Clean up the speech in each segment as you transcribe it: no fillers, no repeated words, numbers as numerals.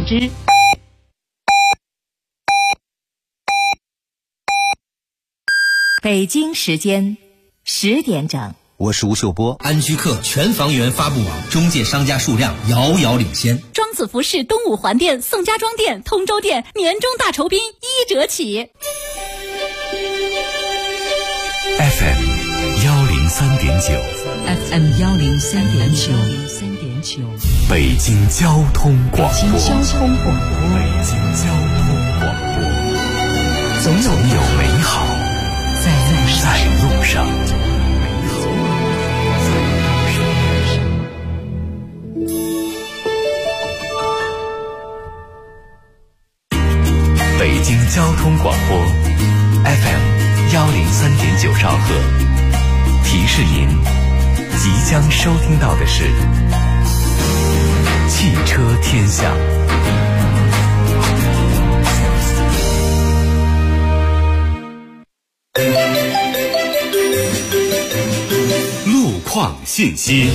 通知。北京时间10点整。 我是吴秀波。 安居客全房源发布网中介商家数量遥遥领先。 庄子服饰东五环店、宋家庄店、通州店年终大酬宾1折起。 FM 103.9 FM 103.9 北京交通广播。 北京交通广播。 总有美好在路上。北京交通广播 FM 103.9兆赫，提示您即将收听到的是汽车天下。路况信息。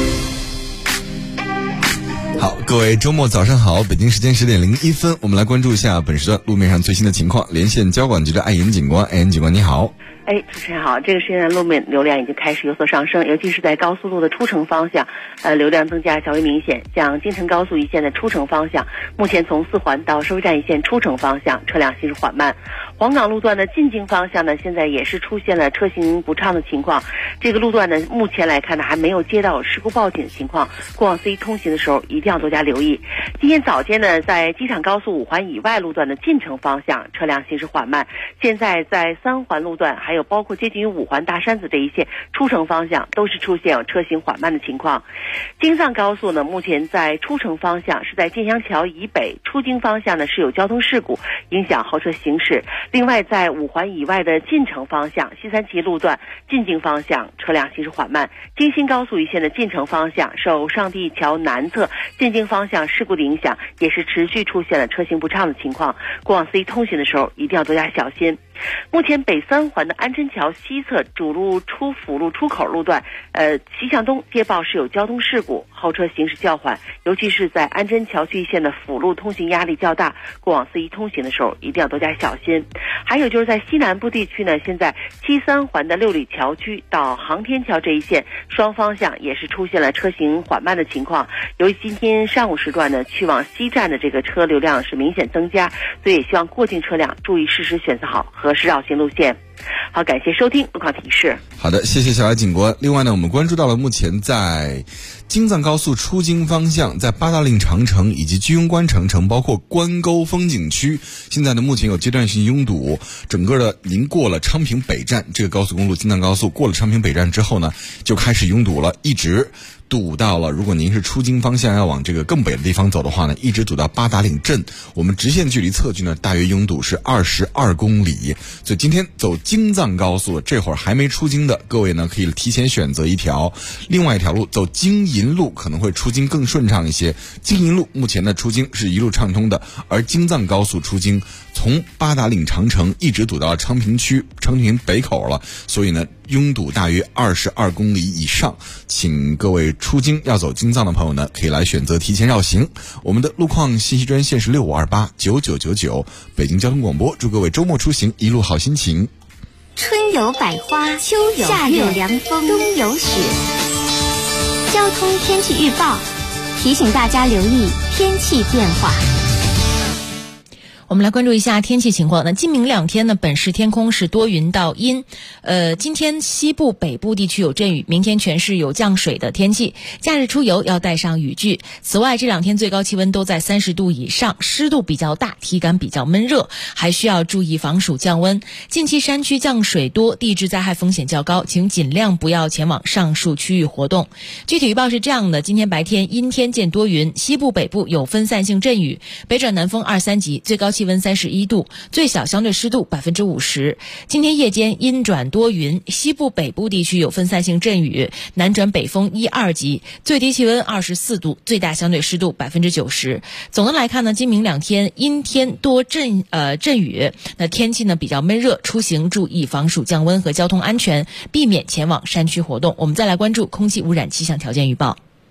好，各位周末早上好，北京时间10点01分，我们来关注一下本时段路面上最新的情况。连线交管局的艾岩警官，艾岩警官你好。 主持人好，这个时间路面流量已经开始有所上升，尤其是在高速路的出城方向，流量增加较为明显。像京承高速一线的出城方向，目前从4环到收费站一线出城方向车辆行驶缓慢。黄岗路段的进京方向呢，现在也是出现了车行不畅的情况。这个路段呢，目前来看呢，还没有接到事故报警的情况，过往司机通行的时候一定要多加留意。今天早间呢，在机场高速5环以外路段的进城方向车辆行驶缓慢，现在在3环路段还有包括接近于5环大山子这一线出城方向都是出现有车行缓慢的情况。京藏高速呢，目前在出城方向是在建湘桥以北，出京方向呢是有交通事故影响后车行驶。另外在5环以外的进城方向，西三旗路段进京方向车辆行驶缓慢。京新高速一线的进城方向受上地桥南侧进京方向事故的影响，也是持续出现了车行不畅的情况，过往司机通行的时候一定要多加小心。目前北3环的安贞桥西侧主路出辅路出口路段，西向东接报是有交通事故，后车行驶较缓，尤其是在安贞桥区一线的辅路通行压力较大，过往司机通行的时候一定要多加小心。还有就是在西南部地区呢，现在西3环的六里桥区到航天桥这一线双方向也是出现了车行缓慢的情况，由于今天上午时段呢，去往西站的这个车流量是明显增加，所以也希望过境车辆注意适时选择好合适绕行路线。好，感谢收听路况提示。 好的，谢谢小艾警官。另外呢，我们关注到了目前在京藏高速出京方向，在八达岭长城以及居庸关长城，包括关沟风景区，现在呢目前有阶段性拥堵，整个的您过了昌平北站，这个高速公路京藏高速过了昌平北站之后呢，就开始拥堵了，一直堵到了，如果您是出京方向要往这个更北的地方走的话呢，一直堵到八达岭镇，我们直线距离测距呢大约拥堵是22公里。所以今天走京藏高速这会儿还没出京的各位呢，可以提前选择一条，另外一条路走京银路可能会出京更顺畅一些。京银路目前的出京是一路畅通的，而京藏高速出京从八达岭长城一直堵到昌平区昌平北口了，所以呢拥堵大约22公里以上，请各位出京要走京藏的朋友呢，可以来选择提前绕行。我们的路况信息专线是65289999，北京交通广播，祝各位周末出行一路好心情。 春有百花，秋有夏有凉风，冬有雪。交通天气预报提醒大家留意天气变化。 我们来关注一下天气情况。那今明2天呢，本市天空是多云到阴。今天西部北部地区有阵雨，明天全市有降水的天气。假日出游要带上雨具。此外，这2天最高气温都在30度以上，湿度比较大，体感比较闷热，还需要注意防暑降温。近期山区降水多，地质灾害风险较高，请尽量不要前往上述区域活动。具体预报是这样的：今天白天阴天见多云，西部北部有分散性阵雨，北转南风2、3级，最高气温31度，最小相对湿度50%。今天夜间阴转多云，西部北部地区有分散性阵雨，南转北风1、2级，最低气温24度，最大相对湿度90%。总的来看呢，今明2天阴天多阵雨，那天气呢比较闷热，出行注意防暑降温和交通安全，避免前往山区活动。我们再来关注空气污染气象条件预报。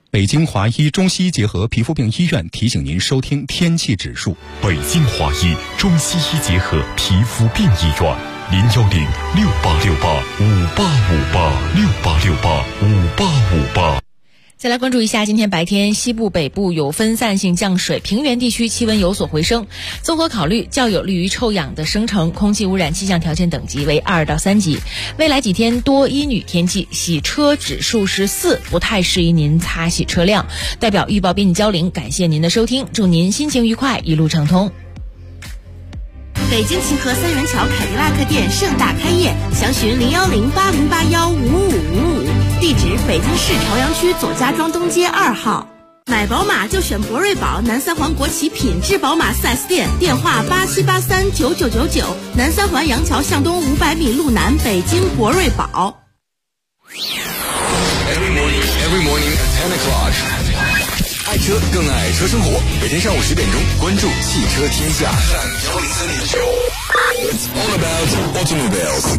北京华医中西医结合皮肤病医院提醒您收听天气指数。 北京华医中西医结合皮肤病医院，0106858586858 再来关注一下，今天白天西部、北部有分散性降水，平原地区气温有所回升。综合考虑，较有利于臭氧的生成，空气污染气象条件等级为2到3级。未来几天多阴雨天气，洗车指数是4，不太适宜您擦洗车辆。代表预报编辑焦玲，感谢您的收听，祝您心情愉快，一路畅通。 北京秦河三元桥凯迪拉克店盛大开业，详询01080815555，地址北京市朝阳区左家庄东街2号。买宝马就选博瑞宝，南三环国企品质宝马 4S 店，电话87839999，南三环杨桥向东500米路南，北京博瑞宝。 Every morning at 10 o'clock， 爱车更爱车生活，每天上午10点钟，关注汽车天下。It's all about automobiles。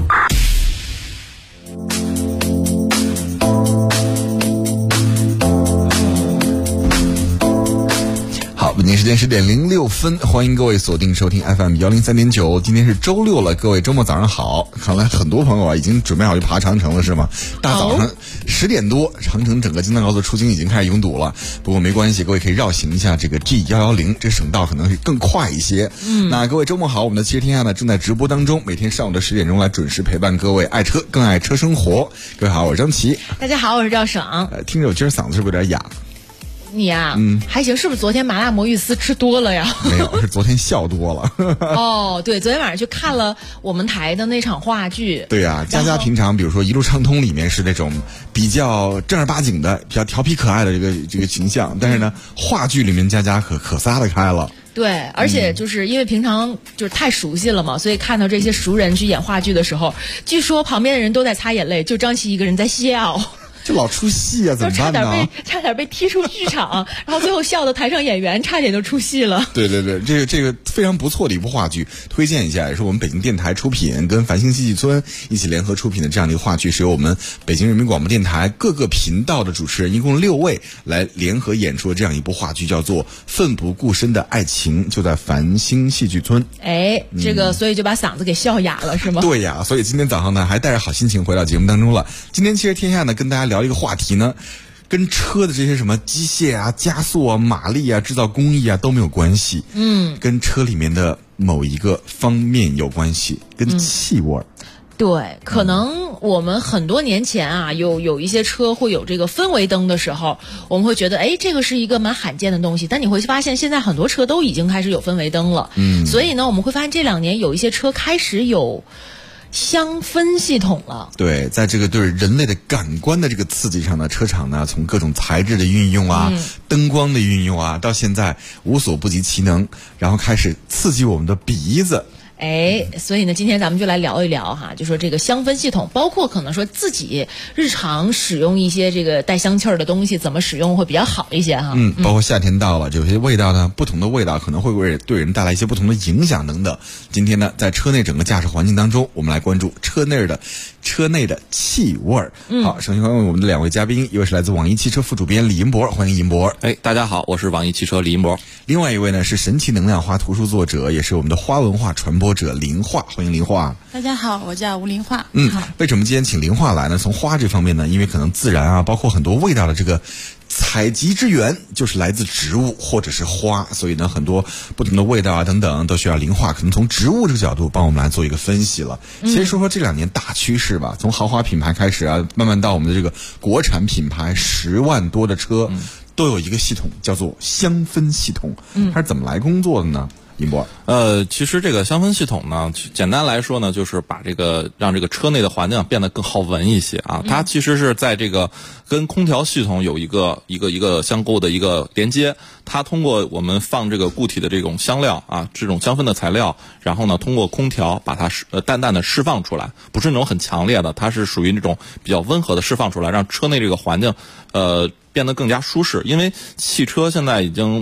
好，北京时间10点06分，欢迎各位锁定收听 FM 103.9。今天是周六了，各位周末早上好。看来很多朋友啊已经准备好去爬长城了，是吗？大早上10点多，长城整个京藏高速出京已经开始拥堵了。不过没关系，各位可以绕行一下这个 G110，这省道可能是更快一些。那各位周末好，我们的汽车天下呢正在直播当中，每天上午的10点钟来准时陪伴各位，爱车更爱车生活。各位好，我是张琪。 大家好，我是赵爽。 听着我今儿嗓子是不是有点哑？ 你呀，还行，是不是昨天麻辣魔芋丝吃多了呀？ 没有，是昨天笑多了。 哦，对，昨天晚上去看了我们台的那场话剧。 对呀，佳佳平常比如说《一路畅通》里面是那种比较正儿八经的、比较调皮可爱的这个形象，但是呢，话剧里面佳佳可撒得开了。 对，而且就是因为平常就是太熟悉了嘛，所以看到这些熟人去演话剧的时候，据说旁边的人都在擦眼泪，就张琪一个人在笑。 就老出戏啊，怎么办呢？ 差点被踢出剧场，然后最后笑的台上演员差点就出戏了。 对对对，这个非常不错的一部话剧，推荐一下，也是我们北京电台出品，跟繁星戏剧村一起联合出品的这样的一个话剧，是由我们北京人民广播电台各个频道的主持人一共6位来联合演出的这样一部话剧，叫做《奋不顾身的爱情》，就在繁星戏剧村。 哎，这个所以就把嗓子给笑哑了，是吗？ 对呀，所以今天早上呢，还带着好心情回到节目当中了。今天其实天下呢，跟大家聊一个话题呢，跟车的这些什么机械啊、加速啊、马力啊、制造工艺啊都没有关系。跟车里面的某一个方面有关系，跟气味。 对，可能我们很多年前啊，有一些车会有这个氛围灯的时候，我们会觉得，哎，这个是一个蛮罕见的东西。但你会发现，现在很多车都已经开始有氛围灯了。所以呢，我们会发现这2年有一些车开始有香氛系统了。对， 在这个对人类的感官的这个刺激上呢，车厂呢从各种材质的运用啊、灯光的运用啊，到现在无所不及其能，然后开始刺激我们的鼻子。 哎，所以呢，今天咱们就来聊一聊哈，就说这个香氛系统，包括可能说自己日常使用一些这个带香气儿的东西，怎么使用会比较好一些哈。 包括夏天到了，有些味道呢，不同的味道可能会对人带来一些不同的影响等等。今天呢，在车内整个驾驶环境当中，我们来关注车内的气味儿。好，首先欢迎我们的2位嘉宾，一位是来自网易汽车副主编李银博，欢迎银博。 大家好，我是网易汽车李银博。 另外一位呢是神奇能量花图书作者，也是我们的花文化传播者林化，欢迎林化。 大家好，我叫吴林化。 为什么今天请林化来呢？从花这方面呢，因为可能自然啊，包括很多味道的这个采集之源就是来自植物或者是花，所以呢，很多不同的味道啊等等都需要林化可能从植物这个角度帮我们来做一个分析了。先说说这2年大趋势吧，从豪华品牌开始啊，慢慢到我们的这个国产品牌，10万多的车都有一个系统叫做香氛系统，它是怎么来工作的呢？ 其实这个香氛系统呢，简单来说呢，就是把让这个车内的环境变得更好闻一些啊。它其实是在这个跟空调系统有一个相构的一个连接。它通过我们放这个固体的这种香料啊，这种香氛的材料，然后呢，通过空调把它淡淡的释放出来，不是那种很强烈的，它是属于那种比较温和的释放出来，让车内这个环境变得更加舒适。因为汽车现在已经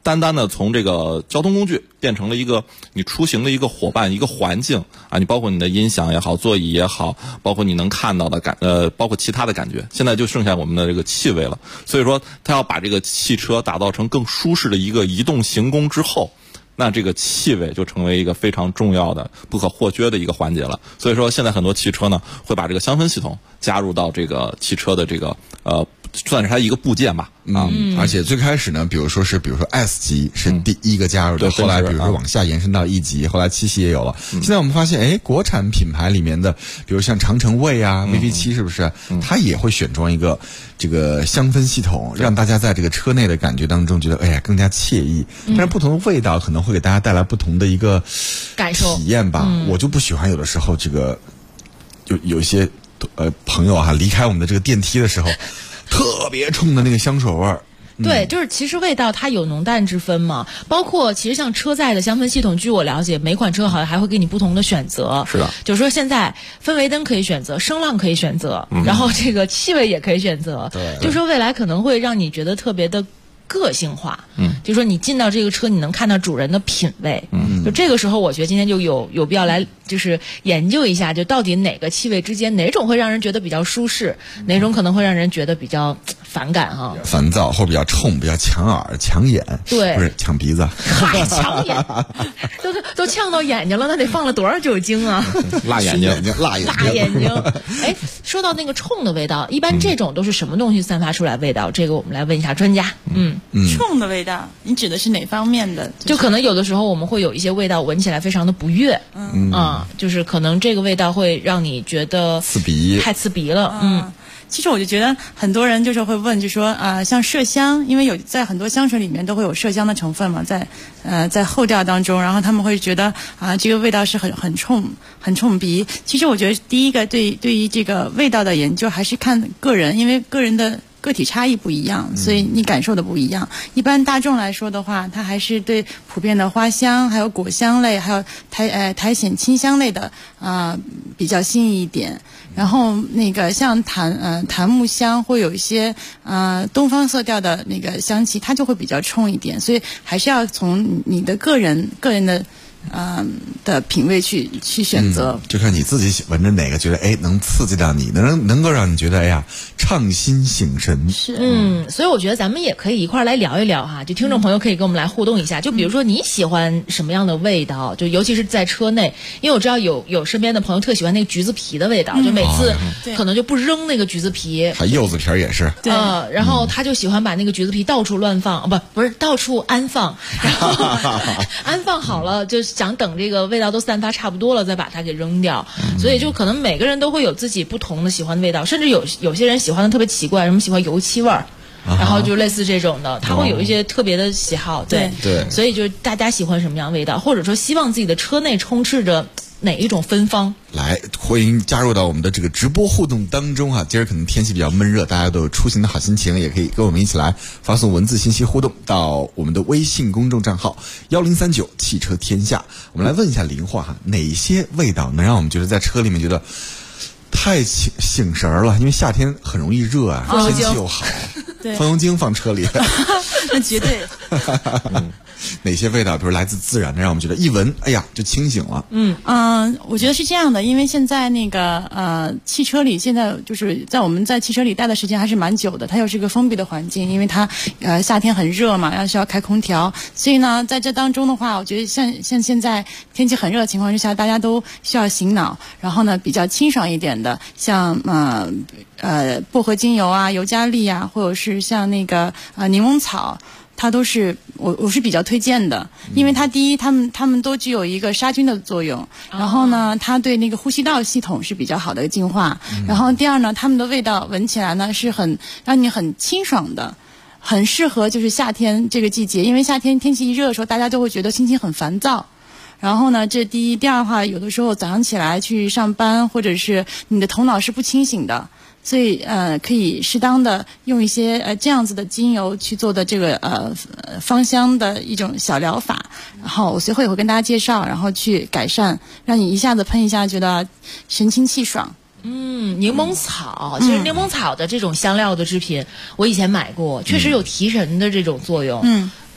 单单的从这个交通工具变成了一个你出行的一个伙伴、一个环境啊，你包括你的音响也好、座椅也好，包括你能看到的包括其他的感觉，现在就剩下我们的这个气味了。所以说，它要把这个汽车打造成更舒适的一个移动行宫之后，那这个气味就成为一个非常重要的、不可或缺的一个环节了。所以说，现在很多汽车呢会把这个香氛系统加入到这个汽车的这个算是它一个部件吧。 而且最开始呢，比如说 S 级是第一个加入的，后来比如说往下延伸到 E 级，后来7系也有了。现在我们发现，国产品牌里面的，比如像长城卫啊、VV7 是不是？它也会选装一个这个香氛系统，让大家在这个车内的感觉当中觉得更加惬意。但是不同的味道可能会给大家带来不同的一个感受体验吧。我就不喜欢有的时候这个有一些朋友离开我们的这个电梯的时候。特别冲的那个香水味儿， 对，就是其实味道它有浓淡之分嘛。包括其实像车载的香氛系统，据我了解，每款车好像还会给你不同的选择。 是的， 就是说现在氛围灯可以选择，声浪可以选择，然后这个气味也可以选择。 对， 就是说未来可能会让你觉得特别的个性化。就是说你进到这个车，你能看到主人的品味。就这个时候，我觉得今天就有必要来就是研究一下，就到底哪个气味之间，哪种会让人觉得比较舒适，哪种可能会让人觉得比较反感哈。 烦躁或者比较冲，比较抢耳、抢眼， 对， 不是抢鼻子， 嗨，抢眼，都呛到眼睛了，那得放了多少酒精啊？ 辣眼睛， 辣眼睛。哎，说到那个冲的味道，一般这种都是什么东西散发出来味道？这个我们来问一下专家。 冲的味道，你指的是哪方面的？ 就可能有的时候我们会有一些味道闻起来非常的不悦，就是可能这个味道会让你觉得刺鼻， 太刺鼻了。 其实我就觉得很多人就是会问，就说像麝香，因为在很多香水里面都会有麝香的成分嘛，在后调当中，然后他们会觉得这个味道是很冲鼻。其实我觉得第一个对于这个味道的研究还是看个人，因为个人的个体差异不一样，所以你感受的不一样。一般大众来说的话，它还是对普遍的花香、还有果香类、还有苔藓清香类的比较新颖一点。然后那个像檀木香会有一些东方色调的那个香气，它就会比较冲一点。所以还是要从你的个人的品味去选择， 就看你自己闻着哪个觉得能刺激到你，能够让你觉得畅心醒神。 是，所以我觉得咱们也可以一块来聊一聊哈，就听众朋友可以跟我们来互动一下。就比如说你喜欢什么样的味道，就尤其是在车内，因为我知道有身边的朋友特喜欢那个橘子皮的味道，就每次可能就不扔那个橘子皮， 还柚子皮也是， 对，然后他就喜欢把那个橘子皮到处乱放，不是到处安放，然后安放好了就想等这个味道都散发差不多了再把它给扔掉。所以就可能每个人都会有自己不同的喜欢的味道，甚至有些人喜欢的特别奇怪，什么喜欢油漆味儿，然后就类似这种的，他会有一些特别的喜好。对，所以就是大家喜欢什么样的味道，或者说希望自己的车内充斥着哪一种芬芳， 来欢迎加入到我们的这个直播互动当中哈。今儿可能天气比较闷热，大家都有出行的好心情，也可以跟我们一起来发送文字信息互动到我们的微信公众账号1039汽车天下。我们来问一下林化哈，哪些味道能让我们觉得在车里面觉得太醒神了？因为夏天很容易热啊，天气又好，风油精放车里， 那绝对。 哪些味道，比如来自自然的，让我们觉得一闻，就清醒了。 我觉得是这样的，因为现在那个汽车里现在就是在我们在汽车里待的时间还是蛮久的，它又是一个封闭的环境，因为它夏天很热嘛，然后需要开空调，所以呢，在这当中的话，我觉得像现在天气很热的情况之下，大家都需要醒脑，然后呢比较清爽一点的，像薄荷精油啊、尤加利啊，或者是像那个柠檬草。它都是我是比较推荐的，因为它第一，它们都具有一个杀菌的作用，然后呢，它对那个呼吸道系统是比较好的一个净化，然后第二呢，它们的味道闻起来呢是很让你很清爽的，很适合就是夏天这个季节，因为夏天天气一热的时候，大家都会觉得心情很烦躁。然后呢，这第一，第二的话，有的时候早上起来去上班，或者是你的头脑是不清醒的。所以可以适当的用一些这样子的精油去做的这个芳香的一种小疗法，然后我随后也会跟大家介绍，然后去改善，让你一下子喷一下觉得神清气爽。 柠檬草，其实柠檬草的这种香料的制品，我以前买过，确实有提神的这种作用。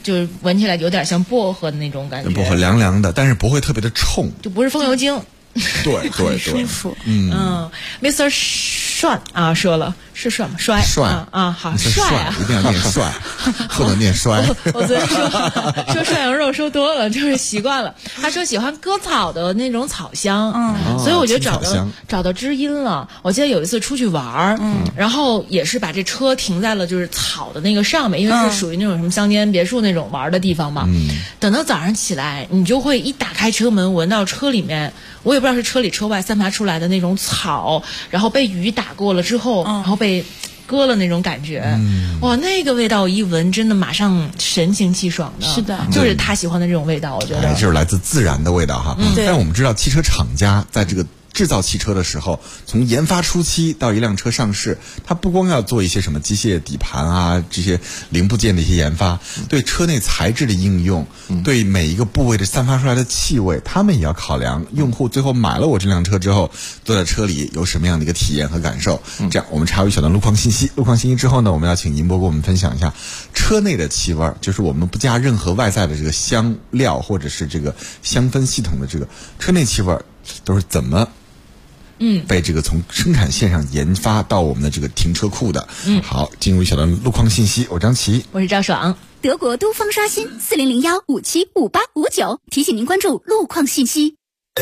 就是闻起来有点像薄荷的那种感觉， 薄荷凉凉的，但是不会特别的冲， 就不是风油精。 对对对， 舒服。 Mr. 帅啊，说了是帅吗？帅好帅啊！ 一定要念帅，不能念衰。 我昨天说涮羊肉说多了，就是习惯了。他说喜欢割草的那种草香，所以我就找到知音了。我记得有一次出去玩，然后也是把这车停在了就是草的那个上面，因为是属于那种什么乡间别墅那种玩的地方嘛。等到早上起来，你就会一打开车门，闻到车里面。我也不知道是车里车外散发出来的那种草，然后被雨打过了之后，然后被割了那种感觉，哇，那个味道我一闻，真的马上神清气爽的。 是的， 就是他喜欢的这种味道，我觉得。 就是来自自然的味道哈。但我们知道，汽车厂家在这个制造汽车的时候，从研发初期到一辆车上市，它不光要做一些什么机械底盘啊这些零部件的一些研发，对车内材质的应用，对每一个部位的散发出来的气味，他们也要考量用户最后买了我这辆车之后，坐在车里有什么样的一个体验和感受。这样，我们插入一小段路况信息。路况信息之后呢，我们要请银波给我们分享一下车内的气味，就是我们不加任何外在的这个香料或者是这个香氛系统的这个车内气味都是怎么被这个从生产线上研发到我们的这个停车库的。好，进入一小段路况信息。我张琪， 我是赵爽。德国都方刷新4001575859，提醒您关注路况信息。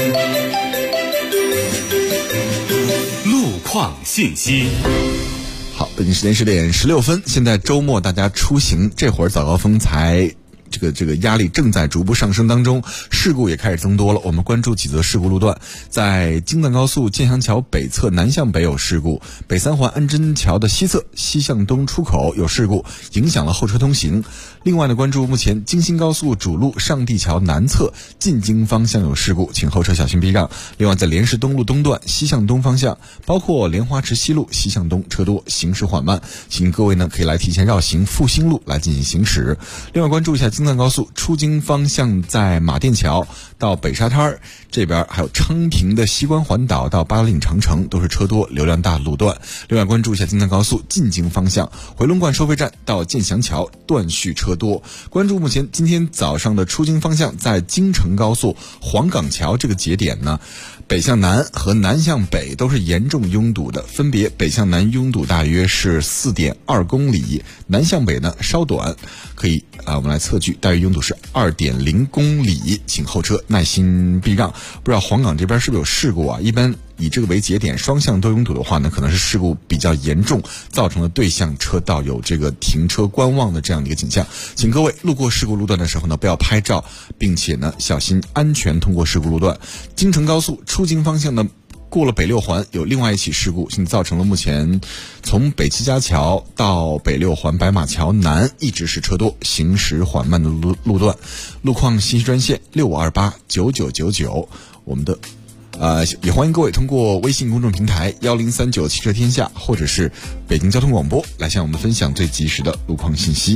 路况信息。 好，北京时间10点16分，现在周末大家出行，这会儿早高峰才这个压力正在逐步上升当中，事故也开始增多了。我们关注几则事故路段，在京藏高速建祥桥北侧南向北有事故，北三环安贞桥的西侧西向东出口有事故，影响了后车通行。另外呢，关注目前京新高速主路上地桥南侧进京方向有事故，请后车小心避让。另外在莲市东路东段西向东方向，包括莲花池西路西向东车多，行驶缓慢，请各位呢可以来提前绕行复兴路来进行行驶。另外关注一下京藏高速出京方向，在马甸桥到北沙滩这边，还有昌平的西关环岛到八达岭长城都是车多流量大路段。另外关注一下京藏高速进京方向，回龙观收费站到建祥桥断续车多。关注目前今天早上的出京方向，在京承高速黄岗桥这个节点呢，北向南和南向北都是严重拥堵的，分别北向南拥堵大约是4.2公里，南向北呢稍短，可以我们来测距，大约拥堵是2.0公里，请后车耐心避让。不知道黄岗这边是不是有事故啊？一般以这个为节点，双向都拥堵的话呢，可能是事故比较严重，造成了对向车道有这个停车观望的这样的一个景象。请各位路过事故路段的时候呢，不要拍照，并且呢小心安全通过事故路段。京承高速出京方向呢，过了北六环有另外一起事故，现在造成了目前从北七家桥到北六环白马桥南一直是车多，行驶缓慢的路段。路况信息专线65289999，我们的也欢迎各位通过微信公众平台1039汽车天下，或者是北京交通广播来向我们分享最及时的路况信息。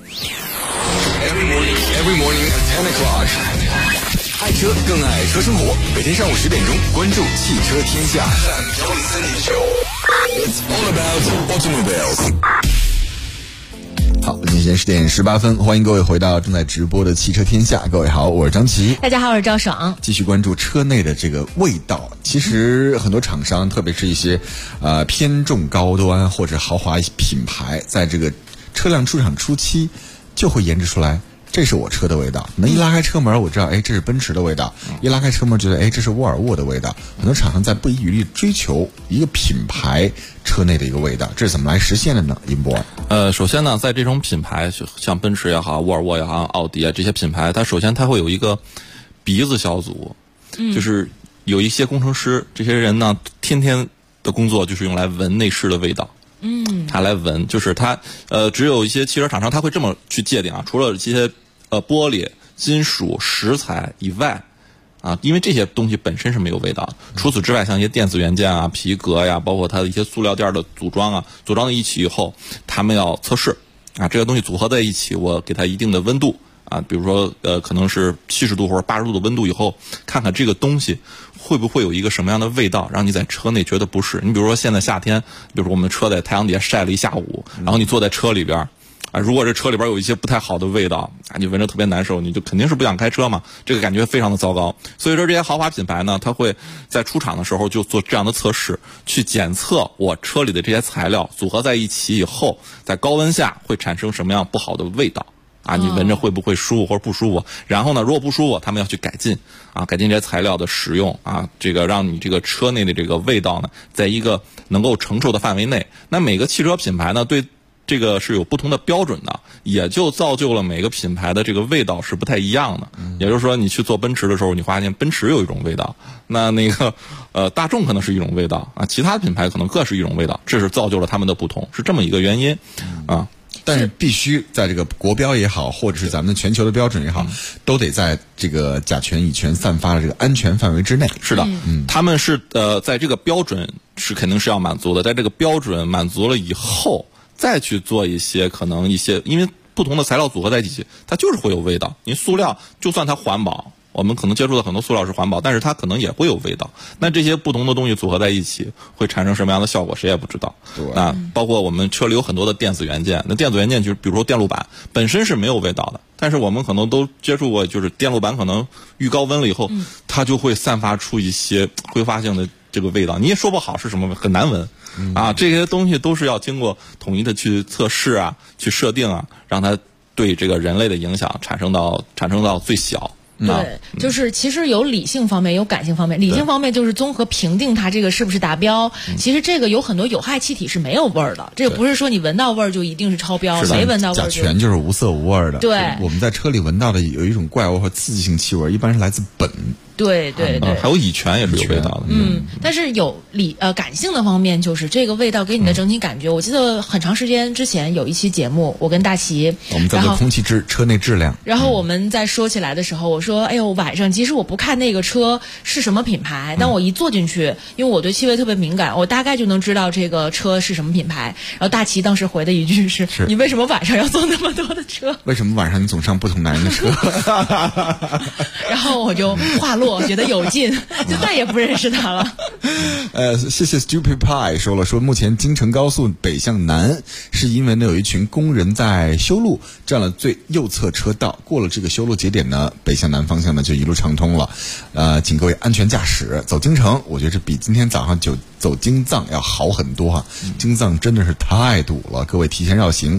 Every morning at 10 o'clock， 爱车更爱车生活。每天上午10点钟，关注汽车天下。It's all about automobiles。 好，北京时间10点18分，欢迎各位回到正在直播的汽车天下。各位好，我是张琪。 大家好，我是赵爽。 继续关注车内的这个味道。其实很多厂商，特别是一些偏重高端或者豪华品牌，在这个车辆出厂初期就会研制出来，这是我车的味道。能一拉开车门，我知道，这是奔驰的味道；一拉开车门，觉得，这是沃尔沃的味道。很多厂商在不遗余力追求一个品牌车内的一个味道，这是怎么来实现的呢？银波。 首先呢，在这种品牌，像奔驰也好，沃尔沃也好，奥迪啊这些品牌，它首先它会有一个鼻子小组，就是有一些工程师，这些人呢，天天的工作就是用来闻内饰的味道。他来闻，就是他只有一些汽车厂商他会这么去界定啊，除了这些玻璃、金属、石材以外啊，因为这些东西本身是没有味道。除此之外，像一些电子元件啊、皮革呀，包括它的一些塑料垫的组装啊，组装在一起以后，他们要测试啊，这个东西组合在一起，我给它一定的温度啊，比如说可能是70度或者80度的温度以后，看看这个东西会不会有一个什么样的味道，让你在车内觉得不适。你比如说现在夏天，比如说我们车在太阳底下晒了一下午，然后你坐在车里边啊，如果这车里边有一些不太好的味道啊，你闻着特别难受，你就肯定是不想开车嘛，这个感觉非常的糟糕。所以说这些豪华品牌呢，它会在出厂的时候就做这样的测试，去检测我车里的这些材料组合在一起以后，在高温下会产生什么样不好的味道啊，你闻着会不会舒服或者不舒服？然后呢，如果不舒服，他们要去改进啊，改进这些材料的使用啊，这个让你这个车内的这个味道呢，在一个能够承受的范围内。那每个汽车品牌呢，对这个是有不同的标准的，也就造就了每个品牌的这个味道是不太一样的。也就是说，你去做奔驰的时候，你发现奔驰有一种味道，那个大众可能是一种味道啊，其他品牌可能各是一种味道，这是造就了他们的不同，是这么一个原因啊。 但是必须在这个国标也好，或者是咱们全球的标准也好，都得在这个甲醛、乙醛散发的这个安全范围之内。 是的，他们是在这个标准是肯定是要满足的，在这个标准满足了以后，再去做一些可能一些，因为不同的材料组合在一起，它就是会有味道。你塑料就算它环保，我们可能接触的很多塑料是环保，但是它可能也会有味道。那这些不同的东西组合在一起，会产生什么样的效果，谁也不知道。啊，包括我们车里有很多的电子元件，那电子元件就是比如说电路板本身是没有味道的，但是我们可能都接触过，就是电路板可能遇高温了以后，它就会散发出一些挥发性的这个味道，你也说不好是什么，很难闻。啊，这些东西都是要经过统一的去测试啊，去设定啊，让它对这个人类的影响产生到最小。 对，就是其实有理性方面，有感性方面。理性方面就是综合评定它这个是不是达标。其实这个有很多有害气体是没有味儿的，这个不是说你闻到味儿就一定是超标，谁闻到味儿甲醛就是无色无味的。 对， 我们在车里闻到的有一种怪味或刺激性气味，一般是来自苯。 对对对， 还有乙醛也是有味道的。 但是有感性的方面，就是这个味道给你的整体感觉。我记得很长时间之前有一期节目，我跟大齐， 我们在做空气车内质量， 然后我们在说起来的时候，我说：“哎呦，晚上其实我不看那个车是什么品牌，但我一坐进去，因为我对气味特别敏感，我大概就能知道这个车是什么品牌。”然后大齐当时回的一句是：“你为什么晚上要坐那么多的车？ 为什么晚上你总上不同男人的车？” 然后我就话落。我觉得有劲，就再也不认识他了。 谢谢 Stupid Pie 说目前京承高速北向南是因为呢有一群工人在修路，占了最右侧车道，过了这个修路节点呢，北向南方向呢就一路畅通了。请各位安全驾驶。走京承，我觉得这比今天早上走京藏要好很多哈。京藏真的是太堵了，各位提前绕行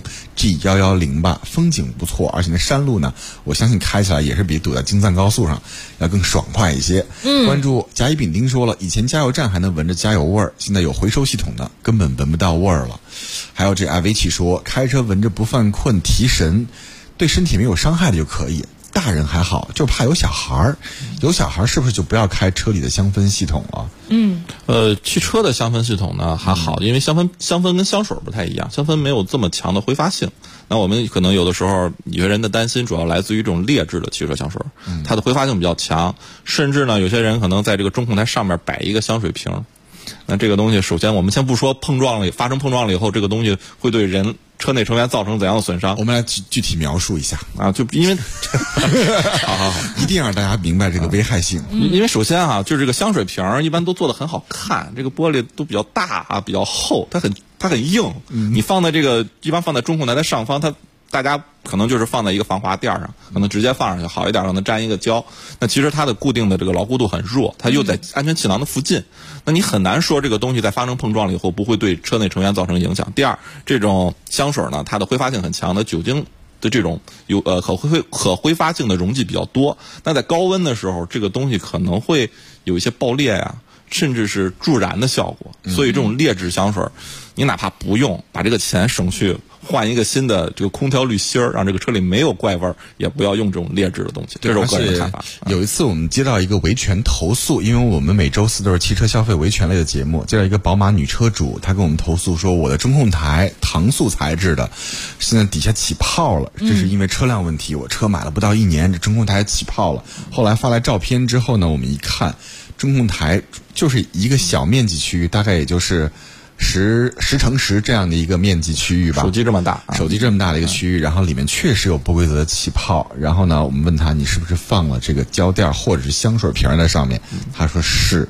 G110吧，风景不错，而且那山路呢，我相信开起来也是比堵在京藏高速上要更爽快一些。关注甲乙丙丁说了，以前加油站还能闻着加油味儿，现在有回收系统的根本闻不到味儿了。还有这艾维奇说，开车闻着不犯困提神，对身体没有伤害的就可以。大人还好，就怕有小孩儿，有小孩儿是不是就不要开车里的香氛系统了？ 汽车的香氛系统呢还好，因为香氛跟香水不太一样，香氛没有这么强的挥发性。那我们可能有的时候有些人的担心主要来自于这种劣质的汽车香水，它的挥发性比较强，甚至呢有些人可能在这个中控台上面摆一个香水瓶。那这个东西首先我们先不说发生碰撞了以后这个东西会对车内成员造成怎样的损伤， 我们来具体描述一下啊，就因为好，一定让大家明白这个危害性。 因为首先啊，就是这个香水瓶一般都做得很好看，这个玻璃都比较大啊，比较厚，它很硬。你放在一般放在中控台的上方，大家可能就是放在一个防滑垫上，可能直接放上去好一点，让它粘一个胶。那其实它的固定的这个牢固度很弱，它又在安全气囊的附近，那你很难说这个东西在发生碰撞了以后不会对车内成员造成影响。第二，这种香水呢，它的挥发性很强的酒精的这种可挥发性的溶剂比较多，那在高温的时候，这个东西可能会有一些爆裂呀，甚至是助燃的效果。所以这种劣质香水，你哪怕不用，把这个钱省去，换一个新的这个空调滤芯儿，让这个车里没有怪味儿，也不要用这种劣质的东西。这是我个人的看法。 有一次我们接到一个维权投诉，因为我们每周四都是汽车消费维权类的节目，接到一个宝马女车主，她跟我们投诉说，我的中控台搪塑材质的，现在底下起泡了，这是因为车辆问题，我车买了不到1年，这中控台起泡了。后来发来照片之后呢，我们一看，中控台就是一个小面积区域，大概也就是10乘10这样的一个面积区域吧， 手机这么大的一个区域，然后里面确实有不规则的气泡。然后呢，我们问他，你是不是放了这个胶垫或者是香水瓶在上面？他说是。我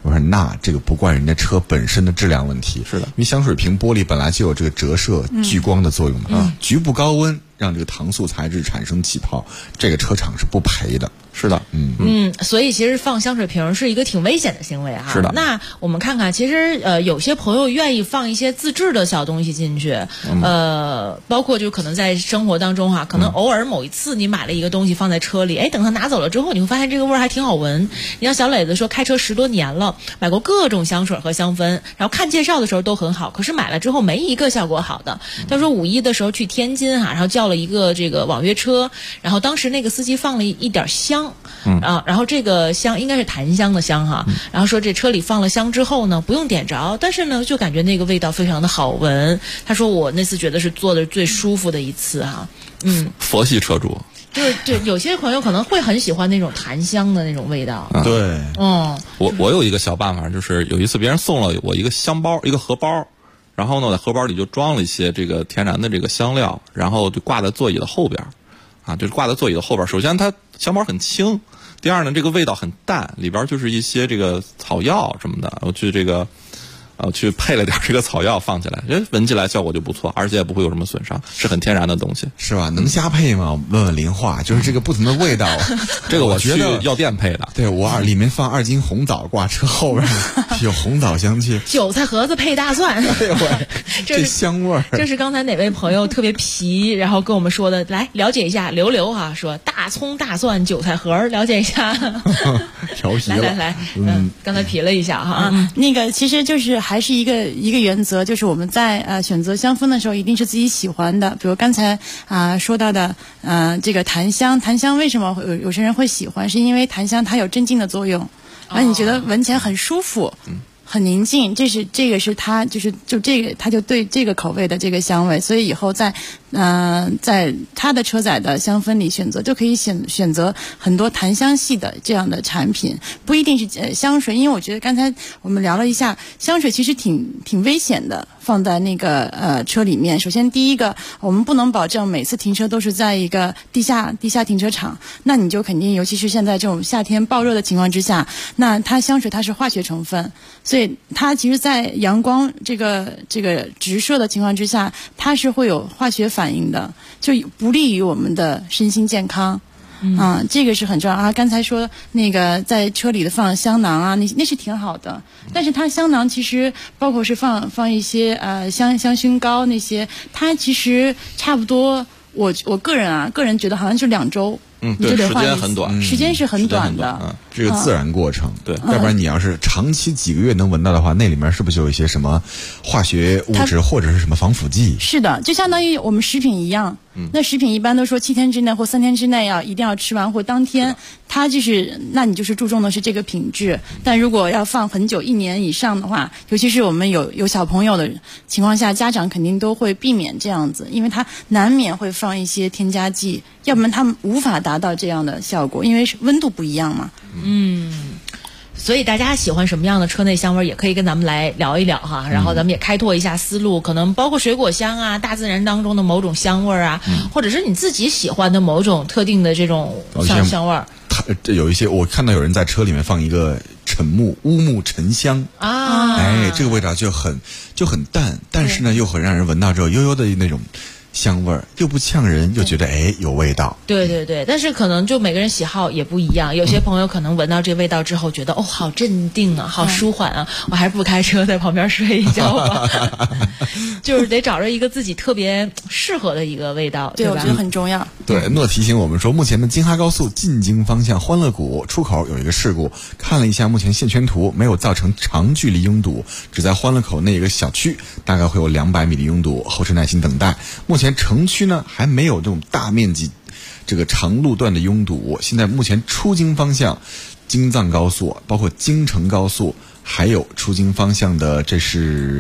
我说那这个不怪人家车本身的质量问题， 是的， 因为香水瓶玻璃本来就有这个折射聚光的作用嘛，局部高温让这个搪塑材质产生气泡，这个车厂是不赔的。 是的， 所以其实放香水瓶是一个挺危险的行为哈。 是的。 那我们看看，其实有些朋友愿意放一些自制的小东西进去，包括就可能在生活当中哈，可能偶尔某一次你买了一个东西放在车里，等它拿走了之后，你会发现这个味儿还挺好闻。你像小磊子说，开车10多年了，买过各种香水和香氛，然后看介绍的时候都很好，可是买了之后没一个效果好的。他说5·1的时候去天津哈，然后叫了一个这个网约车，然后当时那个司机放了一点香。然后这个香应该是檀香的香哈，然后说这车里放了香之后呢，不用点着，但是呢就感觉那个味道非常的好闻。他说我那次觉得是做的最舒服的一次哈。 佛系车主。 对，有些朋友可能会很喜欢那种檀香的那种味道。 对， 我有一个小办法，就是有一次别人送了我一个香包，一个荷包，然后呢，在荷包里就装了一些这个天然的这个香料，然后就挂在座椅的后边，就是挂在座椅的后边。首先它香包很轻，第二呢，这个味道很淡，里边就是一些这个草药什么的，我去配了点这个草药放起来，闻起来效果就不错，而且也不会有什么损伤，是很天然的东西， 是吧？能瞎配吗？问问林化，就是这个不同的味道， 这个我去药店配的。 对，我里面放2斤红枣，挂车后边有红枣香气， 韭菜盒子配大蒜， 这香味儿。 这是刚才哪位朋友特别皮，然后跟我们说的，来了解一下。刘哈说大葱、大蒜、韭菜盒，了解一下。 调皮了， 来，刚才皮了一下哈。 那个其实就是还是一个原则，就是我们在选择香氛的时候，一定是自己喜欢的。比如刚才说到的这个檀香为什么有些人会喜欢？是因为檀香它有镇静的作用，然后你觉得闻起来很舒服。很宁静，这个是它这个它就对这个口味的这个香味，所以以后在它的车载的香氛里选择就可以选择很多檀香系的这样的产品，不一定是香水，因为我觉得刚才我们聊了一下，香水其实挺危险的，放在那个车里面。首先第一个，我们不能保证每次停车都是在一个地下停车场，那你就肯定，尤其是现在这种夏天暴热的情况之下，那它香水它是化学成分，所以它其实在阳光这个直射的情况之下，它是会有化学反应的，就不利于我们的身心健康。这个是很重要啊。刚才说那个在车里的放香囊啊，那是挺好的，但是它香囊其实包括是放一些香薰膏那些，它其实差不多，我个人觉得好像就2周。 对，时间很短， 时间是很短的， 这个自然过程。 对， 要不然你要是长期几个月能闻到的话，那里面是不是就有一些什么化学物质或者是什么防腐剂？ 是的，就相当于我们食品一样。那食品一般都说7天之内或3天之内一定要吃完，或当天，它那你就是注重的是这个品质。但如果要放很久，1年以上的话，尤其是我们有小朋友的情况下，家长肯定都会避免这样子，因为它难免会放一些添加剂，要不然他们无法达到这样的效果，因为温度不一样嘛。 所以大家喜欢什么样的车内香味，也可以跟咱们来聊一聊哈，然后咱们也开拓一下思路，可能包括水果香啊，大自然当中的某种香味啊，或者是你自己喜欢的某种特定的这种香味儿。 有一些我看到有人在车里面放一个乌木沉香啊，这个味道就很淡，但是呢又很让人闻到之后悠悠的那种香味儿，又不呛人，又觉得有味道。 对，但是可能就每个人喜好也不一样，有些朋友可能闻到这味道之后觉得好镇定啊，好舒缓啊，我还不开车，在旁边睡一觉吧。就是得找着一个自己特别适合的一个味道， 对吧？我觉得很重要。 对，诺提醒我们说，目前的京哈高速进京方向欢乐谷出口有一个事故，看了一下目前线圈图，没有造成长距离拥堵，只在欢乐口那一个小区大概会有200米的拥堵，后车耐心等待。目前城区呢还没有这种大面积这个长路段的拥堵。现在目前出京方向京藏高速，包括京承高速，还有出京方向的这是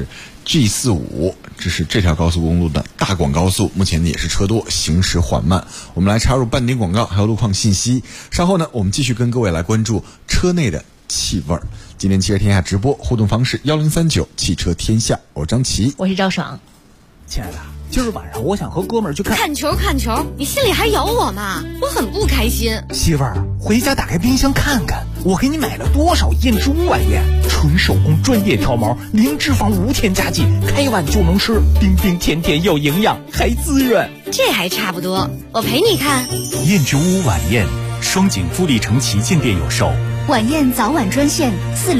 G45， 这是这条高速公路的大广高速，目前也是车多，行驶缓慢。我们来插入半点广告还有路况信息，稍后呢我们继续跟各位来关注车内的气味。今天汽车天下直播互动方式1039汽车天下，我是张琪， 我是赵爽。 亲爱的，今儿晚上我想和哥们儿去看球，你心里还有我吗？我很不开心。 媳妇儿，回家打开冰箱看看， 我给你买了多少燕之屋晚宴，纯手工专业挑毛，零脂肪无添加剂，开碗就能吃，冰冰甜甜又营养，还滋润。 这还差不多，我陪你看。 燕之屋晚宴，双井富力城旗舰店有售。 晚宴早晚专线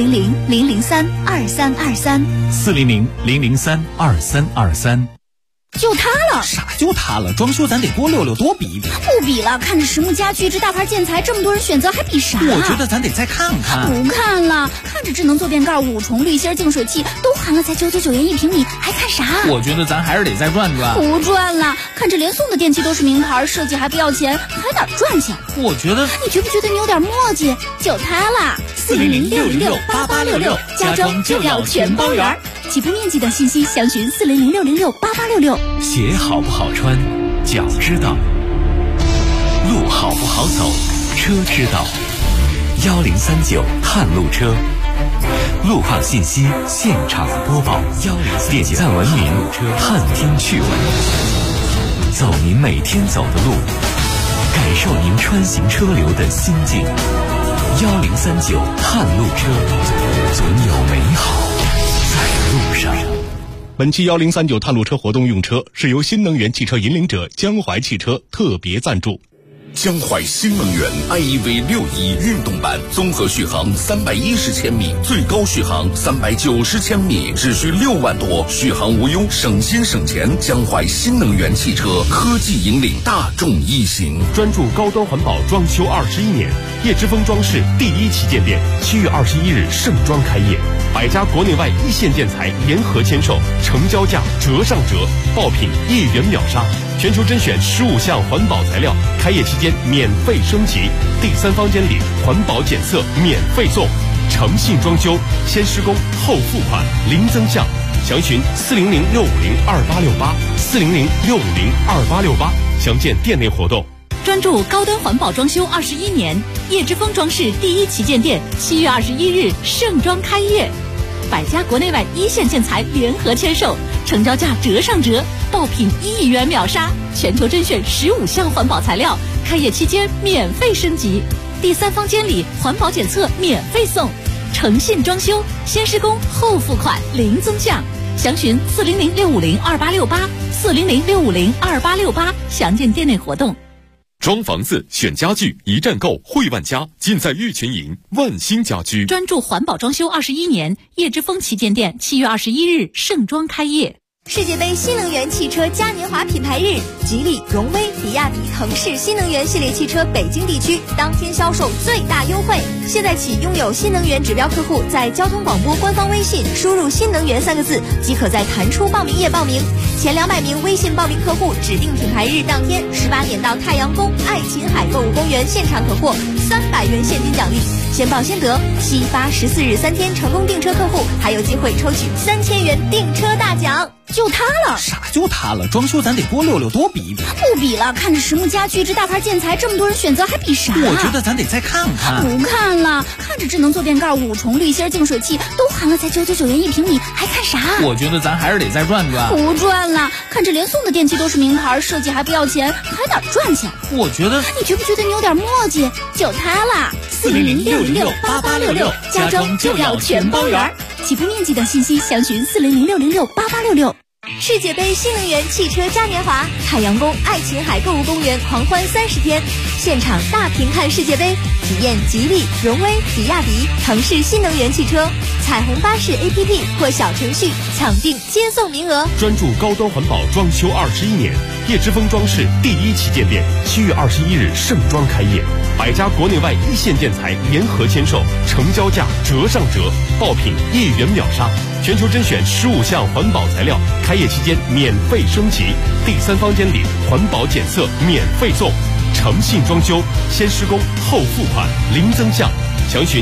400-003-2323，400-003-2323。 就它了。 啥就它了？装修咱得多溜溜多比一比。 不比了，看着实木家具这大牌建材这么多人选择，还比啥？ 我觉得咱得再看看。 不看了，看着智能坐垫盖、5重滤芯净水器都含了才999元1平米，还看啥？ 我觉得咱还是得再转转。 不转了，看着连送的电器都是名牌，设计还不要钱，还哪赚钱？ 我觉得你觉不觉得你有点磨叽？就它啦，400-606-8866，家装就要全包圆。起步面积等信息详询400-606-8866。 鞋好不好穿，脚知道；路好不好走，车知道。1039探路车，路况信息现场播报。点赞文明，探听趣闻，走您每天走的路，感受您穿行车流的心境。1039探路车，总有美好在路上。 本期1039探路车活动用车是由新能源汽车引领者江淮汽车特别赞助。 江淮新能源 iEV61 运动版综合续航310千米，最高续航390千米，只需6万多，续航无忧，省心省钱。江淮新能源汽车科技引领大众一行， 专注高端环保装修21年，叶之峰装饰第1旗舰店7月21日盛装开业，100家国内外一线建材联合签售，成交价折上折，爆品1元秒杀，全球甄选15项环保材料，开业期间免费升级，第3房间里环保检测免费送，诚信装修，先施工后付款，零增项，详询400-650-2868，400-650-2868，详见店内活动。 专注高端环保装修21年，叶之峰装饰第1旗舰店7月21日盛装开业，100家国内外一线建材联合签售，成交价折上折，爆品1元秒杀，全球甄选15项环保材料，开业期间免费升级，第3房间里环保检测免费送，诚信装修，先施工后付款，零增项，详询400-650-2868，400-650-2868，详见店内活动。 装房子选家具一站购，汇万家，尽在玉群营万兴家居。 专注环保装修21年，叶之峰旗舰店7月21日盛装开业。 世界杯新能源汽车嘉年华品牌日，吉利、荣威、比亚迪、腾势新能源系列汽车北京地区当天销售最大优惠。现在起，拥有新能源指标客户在交通广播官方微信输入“新能源”3个字，即可在弹出报名页报名。前200名微信报名客户，指定品牌日当天18点到太阳宫爱琴海购物公园现场可获300元现金奖励，先报先得。7、8、14日3天成功订车客户，还有机会抽取3000元订车大奖。 就它了。 啥就它了？装修咱得多溜溜多比一比。 不比了，看着实木家具这大牌建材这么多人选择，还比啥？ 我觉得咱得再看看。 不看了，看着智能坐垫盖、5重滤芯净水器都含了才999元1平米，还看啥？ 我觉得咱还是得再转转。 不转了，看着连送的电器都是名牌，设计还不要钱，还哪赚钱？ 我觉得你觉不觉得你有点磨叽？就它啦，400-606-8866，家装就要全包圆。起步面积等信息详询400-606-8866。 世界杯新能源汽车嘉年华，太阳宫爱琴海购物公园狂欢30天，现场大屏看世界杯，体验吉利、荣威、比亚迪、腾势新能源汽车，彩虹巴士 APP 或小程序抢订接送名额。 专注高端环保装修21年，叶之峰装饰第1旗舰店7月21日盛装开业，100家国内外一线建材联合签售，成交价折上折，爆品1元秒杀，全球甄选15项环保材料，开业期间免费升级，第3房间里环保检测免费送，诚信装修，先施工后付款，零增项，详询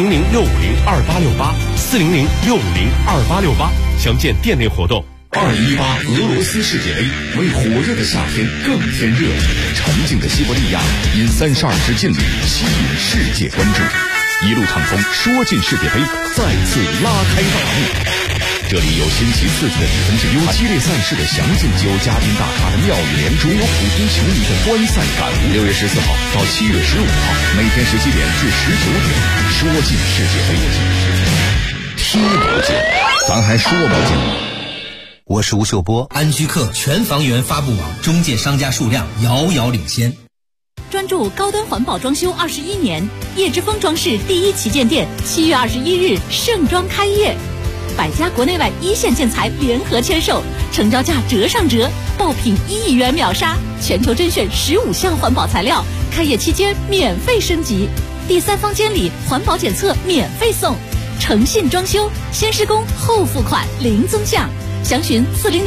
400-650-2868，400-650-2868，详见店内活动。 2018俄罗斯世界杯为火热的夏天更添热，沉静的西伯利亚因32支劲旅吸引世界关注，一路畅通说进世界杯，再次拉开大幕。 这里有新奇刺激的比分制，有激烈赛事的详尽，有嘉宾大咖的妙语连珠，有普通球迷的观赛感悟。6月14号到7月15号，每天17点至19点，说尽世界杯，听不尽，咱还说不尽。 我是吴秀波，安居客全房源发布网中介商家数量遥遥领先。 专注高端环保装修21年，叶之峰装饰第一旗舰店7月21日盛装开业，百家国内外一线建材联合签售，成交价折上折，爆品1亿元秒杀，全球甄选15项环保材料，开业期间免费升级，第3方监理环保检测免费送，诚信装修，先施工后付款零增项，详询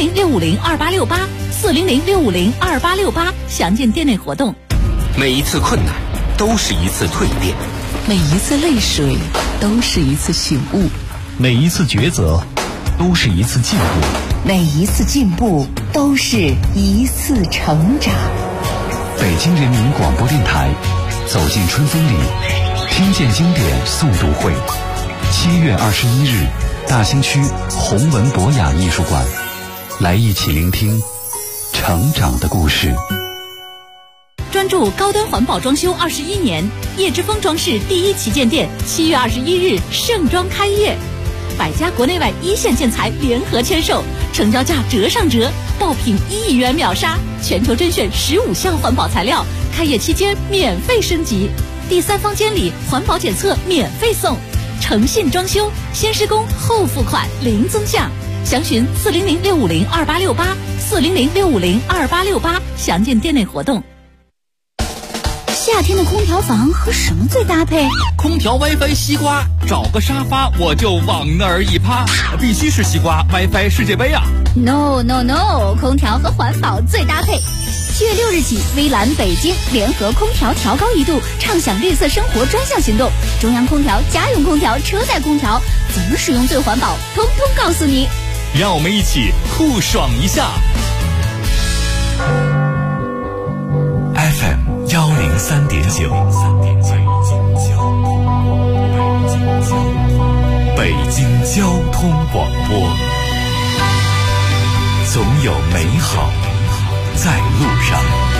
400-650-2868，400-650-2868，详见店内活动。 每一次困难都是一次蜕变， 每一次泪水都是一次醒悟， 每一次抉择都是一次进步， 每一次进步都是一次成长。 北京人民广播电台，走进春风里，听见经典诵读会，7月21日，大兴区弘文博雅艺术馆，来一起聆听成长的故事。 专注高端环保装修21年，叶之峰装饰第一旗舰店7月21日盛装开业，百家国内外一线建材联合签售，成交价折上折，爆品1亿元秒杀，全球甄选15项环保材料，开业期间免费升级，第3方监理环保检测免费送，诚信装修，先施工后付款零增项，详询400-650-2868，400-650-2868，详见店内活动。 夏天的空调房和什么最搭配？ 空调 WiFi 西瓜，找个沙发我就往那儿一趴，必须是西瓜 WiFi 世界杯啊 ！No， 空调和环保最搭配。7月6日起，微蓝北京联合空调调高1度，畅享绿色生活专项行动。中央空调、家用空调、车载空调，怎么使用最环保，通通告诉你。 让我们一起酷爽一下。 FM 103.9，北京交通广播，总有美好在路上。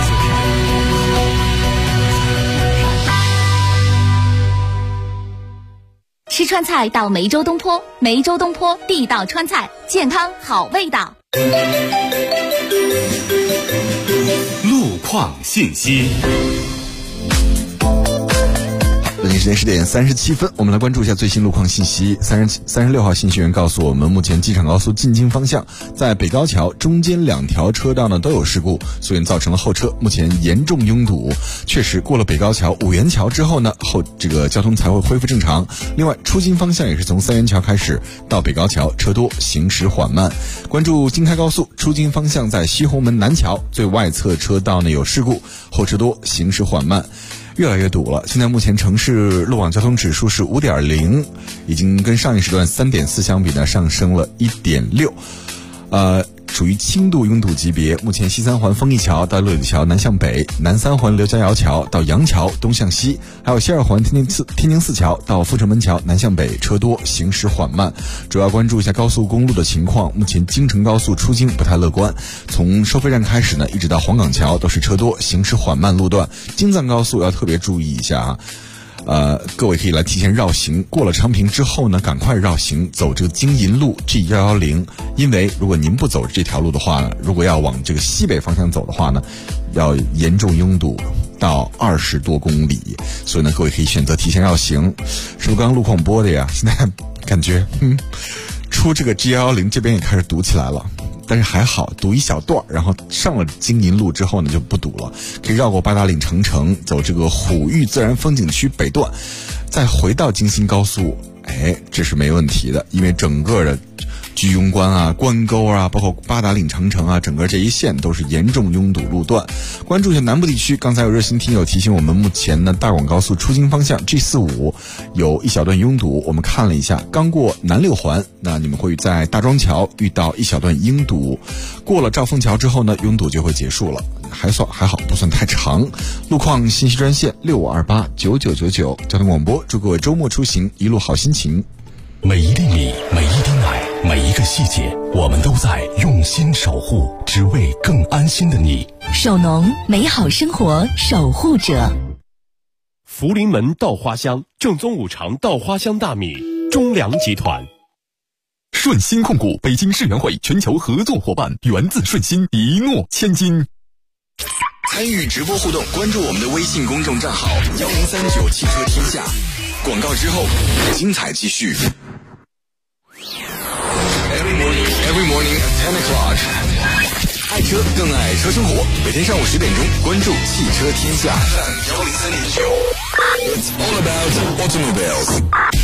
吃川菜到梅州东坡，梅州东坡地道川菜，健康好味道。 路况信息。 北京时间10点37分，我们来关注一下最新路况信息。36号信息源告诉我们，目前机场高速进京方向在北高桥中间2条车道呢都有事故，所以造成了后车目前严重拥堵。确实，过了北高桥五元桥之后呢，这个交通才会恢复正常。另外，出京方向也是从3元桥开始到北高桥车多，行驶缓慢。关注京开高速出京方向在西红门南桥最外侧车道呢有事故，后车多，行驶缓慢。越来越堵了，现在目前城市路网交通指数是5.0，已经跟上一时段3.4相比呢上升了1.6，属于轻度拥堵级别。目前西三环丰益桥到六里桥南向北，南三环刘家窑桥到杨桥东向西，还有西二环天津四桥到阜成门桥南向北，车多，行驶缓慢。主要关注一下高速公路的情况，目前京承高速出京不太乐观，从收费站开始呢，一直到黄岗桥都是车多，行驶缓慢路段。京藏高速要特别注意一下啊。各位可以来提前绕行，过了昌平之后呢，赶快绕行，走这个京银路 G110，因为如果您不走这条路的话呢，如果要往这个西北方向走的话呢，要严重拥堵到20多公里，所以呢，各位可以选择提前绕行。是不是刚刚路况播的呀？现在感觉出这个 G110这边也开始堵起来了。但是还好，堵一小段，然后上了京银路之后呢就不堵了，可以绕过八达岭长城，走这个虎峪自然风景区北段，再回到京新高速，这是没问题的，因为整个的居庸关啊、关沟啊，包括八达岭长城啊，整个这一线都是严重拥堵路段。关注一下南部地区，刚才有热心听友提醒我们，目前呢大广高速出京方向 G45 有一小段拥堵，我们看了一下，刚过南六环，那你们会在大庄桥遇到一小段拥堵，过了兆丰桥之后呢，拥堵就会结束了，还好，不算太长。路况信息专线65289999，交通广播，祝各位周末出行一路好心情。 每一粒米，每一滴奶， 每一个细节，我们都在用心守护，只为更安心的你。 首农，美好生活守护者。 福临门稻花香，正宗五常稻花香大米，中粮集团。 顺鑫控股北京世园会全球合作伙伴，源自顺鑫，一诺千金。 参与直播互动，关注我们的微信公众账号1039汽车天下。广告之后，精彩继续。Every morning at 10 o'clock。爱车更爱车生活，每天上午10点钟，关注汽车天下103.9。It's all about automobiles。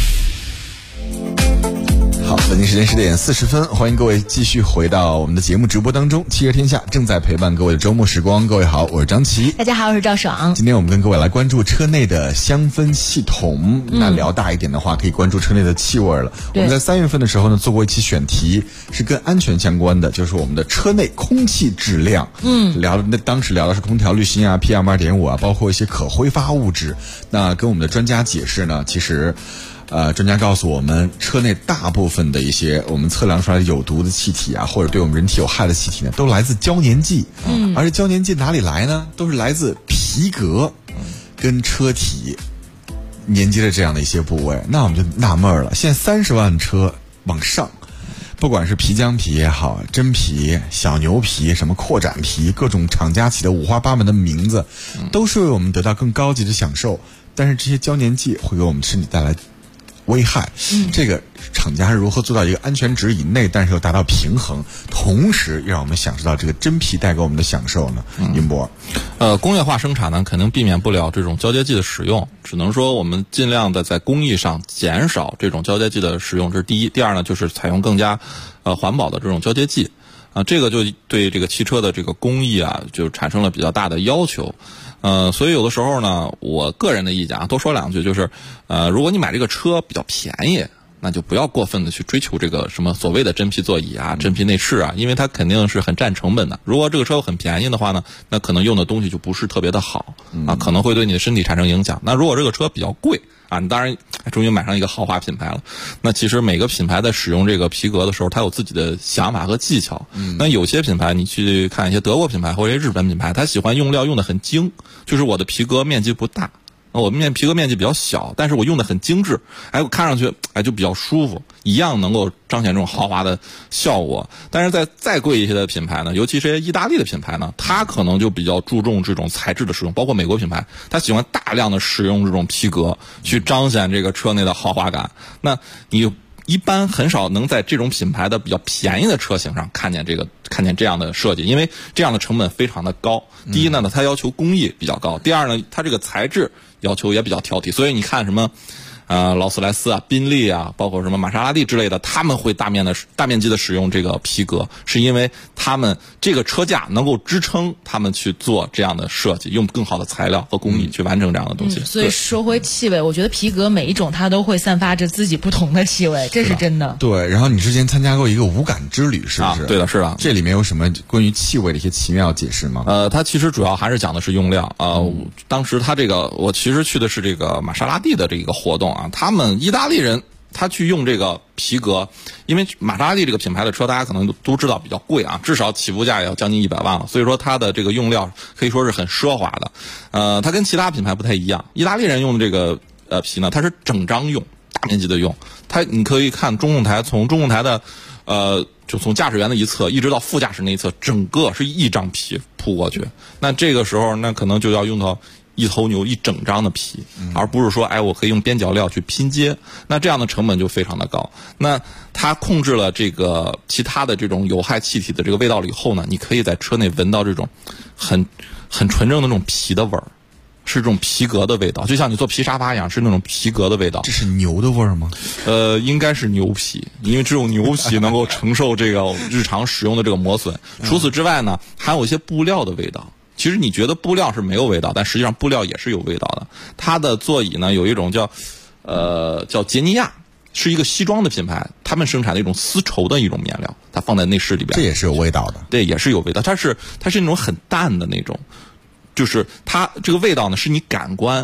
好，北京时间10点40分，欢迎各位继续回到我们的节目直播当中。汽车天下正在陪伴各位的周末时光。各位好，我是张琪。 大家好，我是赵爽。 今天我们跟各位来关注车内的香氛系统。那聊大一点的话，可以关注车内的气味了。我们在3月份的时候呢，做过一期选题，是跟安全相关的，就是我们的车内空气质量。当时聊的是空调滤芯啊、PM2.5啊，包括一些可挥发物质。那跟我们的专家解释呢，其实专家告诉我们，车内大部分的一些我们测量出来的有毒的气体啊，或者对我们人体有害的气体呢，都来自胶粘剂。而这胶粘剂哪里来呢？都是来自皮革跟车体粘接的这样的一些部位。那我们就纳闷了，现在30万车往上，不管是皮浆皮也好，真皮、小牛皮、什么扩展皮，各种厂家起的五花八门的名字，都是为我们得到更高级的享受。但是这些胶粘剂会给我们身体带来危害。这个厂家是如何做到一个安全值以内，但是又达到平衡，同时又让我们享受到这个真皮带给我们的享受呢？云博， 工业化生产呢，肯定避免不了这种胶接剂的使用，只能说我们尽量的在工艺上减少这种胶接剂的使用，这是第一。第二呢，就是采用更加环保的这种胶接剂。这个就对这个汽车的这个工艺啊，就产生了比较大的要求。所以有的时候呢，我个人的意见啊，多说两句，就是如果你买这个车比较便宜，那就不要过分的去追求这个什么所谓的真皮座椅啊、真皮内饰啊，因为它肯定是很占成本的。如果这个车很便宜的话呢，那可能用的东西就不是特别的好啊，可能会对你的身体产生影响。那如果这个车比较贵啊，你当然终于买上一个豪华品牌了。那其实每个品牌在使用这个皮革的时候，它有自己的想法和技巧。那有些品牌你去看一些德国品牌或者日本品牌，它喜欢用料用的很精，就是我的皮革面积不大，我皮革面积比较小，但是我用的很精致，我看上去就比较舒服，一样能够彰显这种豪华的效果。但是在再贵一些的品牌呢，尤其是意大利的品牌呢，它可能就比较注重这种材质的使用，包括美国品牌，它喜欢大量的使用这种皮革去彰显这个车内的豪华感。那你一般很少能在这种品牌的比较便宜的车型上看见这样的设计，因为这样的成本非常的高。第一呢，它要求工艺比较高；第二呢，它这个材质要求也比较挑剔。所以你看什么劳斯莱斯啊、宾利啊，包括什么玛莎拉蒂之类的，他们会大面积的使用这个皮革，是因为他们这个车架能够支撑他们去做这样的设计，用更好的材料和工艺去完成这样的东西。 所以说回气味，我觉得皮革每一种它都会散发着自己不同的气味，这是真的。 对，然后你之前参加过一个无感之旅，是不是？ 对的，是的。 这里面有什么关于气味的一些奇妙解释吗？ 它其实主要还是讲的是用料。当时它这个，我其实去的是这个玛莎拉蒂的这个活动啊，他们意大利人他去用这个皮革，因为玛莎拉蒂这个品牌的车大家可能都知道比较贵啊，至少起步价也要将近100万了，所以说它的这个用料可以说是很奢华的。它跟其他品牌不太一样，意大利人用的这个皮呢，它是整张用，大面积的用。你可以看中控台，从中控台的就从驾驶员的一侧一直到副驾驶那一侧，整个是一张皮铺过去。那这个时候那可能就要用到一头牛一整张的皮，而不是说我可以用边角料去拼接，那这样的成本就非常的高。那它控制了这个其他的这种有害气体的这个味道了以后呢，你可以在车内闻到这种很纯正的那种皮的味儿，是这种皮革的味道，就像你做皮沙发一样，是那种皮革的味道。 这是牛的味儿吗？ 应该是牛皮，因为只有牛皮能够承受这个日常使用的这个磨损。除此之外呢，还有一些布料的味道。其实你觉得布料是没有味道，但实际上布料也是有味道的。它的座椅呢，有一种叫杰尼亚，是一个西装的品牌，他们生产的一种丝绸的一种面料，它放在内饰里边， 这也是有味道的。 对，也是有味道，它是那种很淡的那种，就是它这个味道呢，是你感官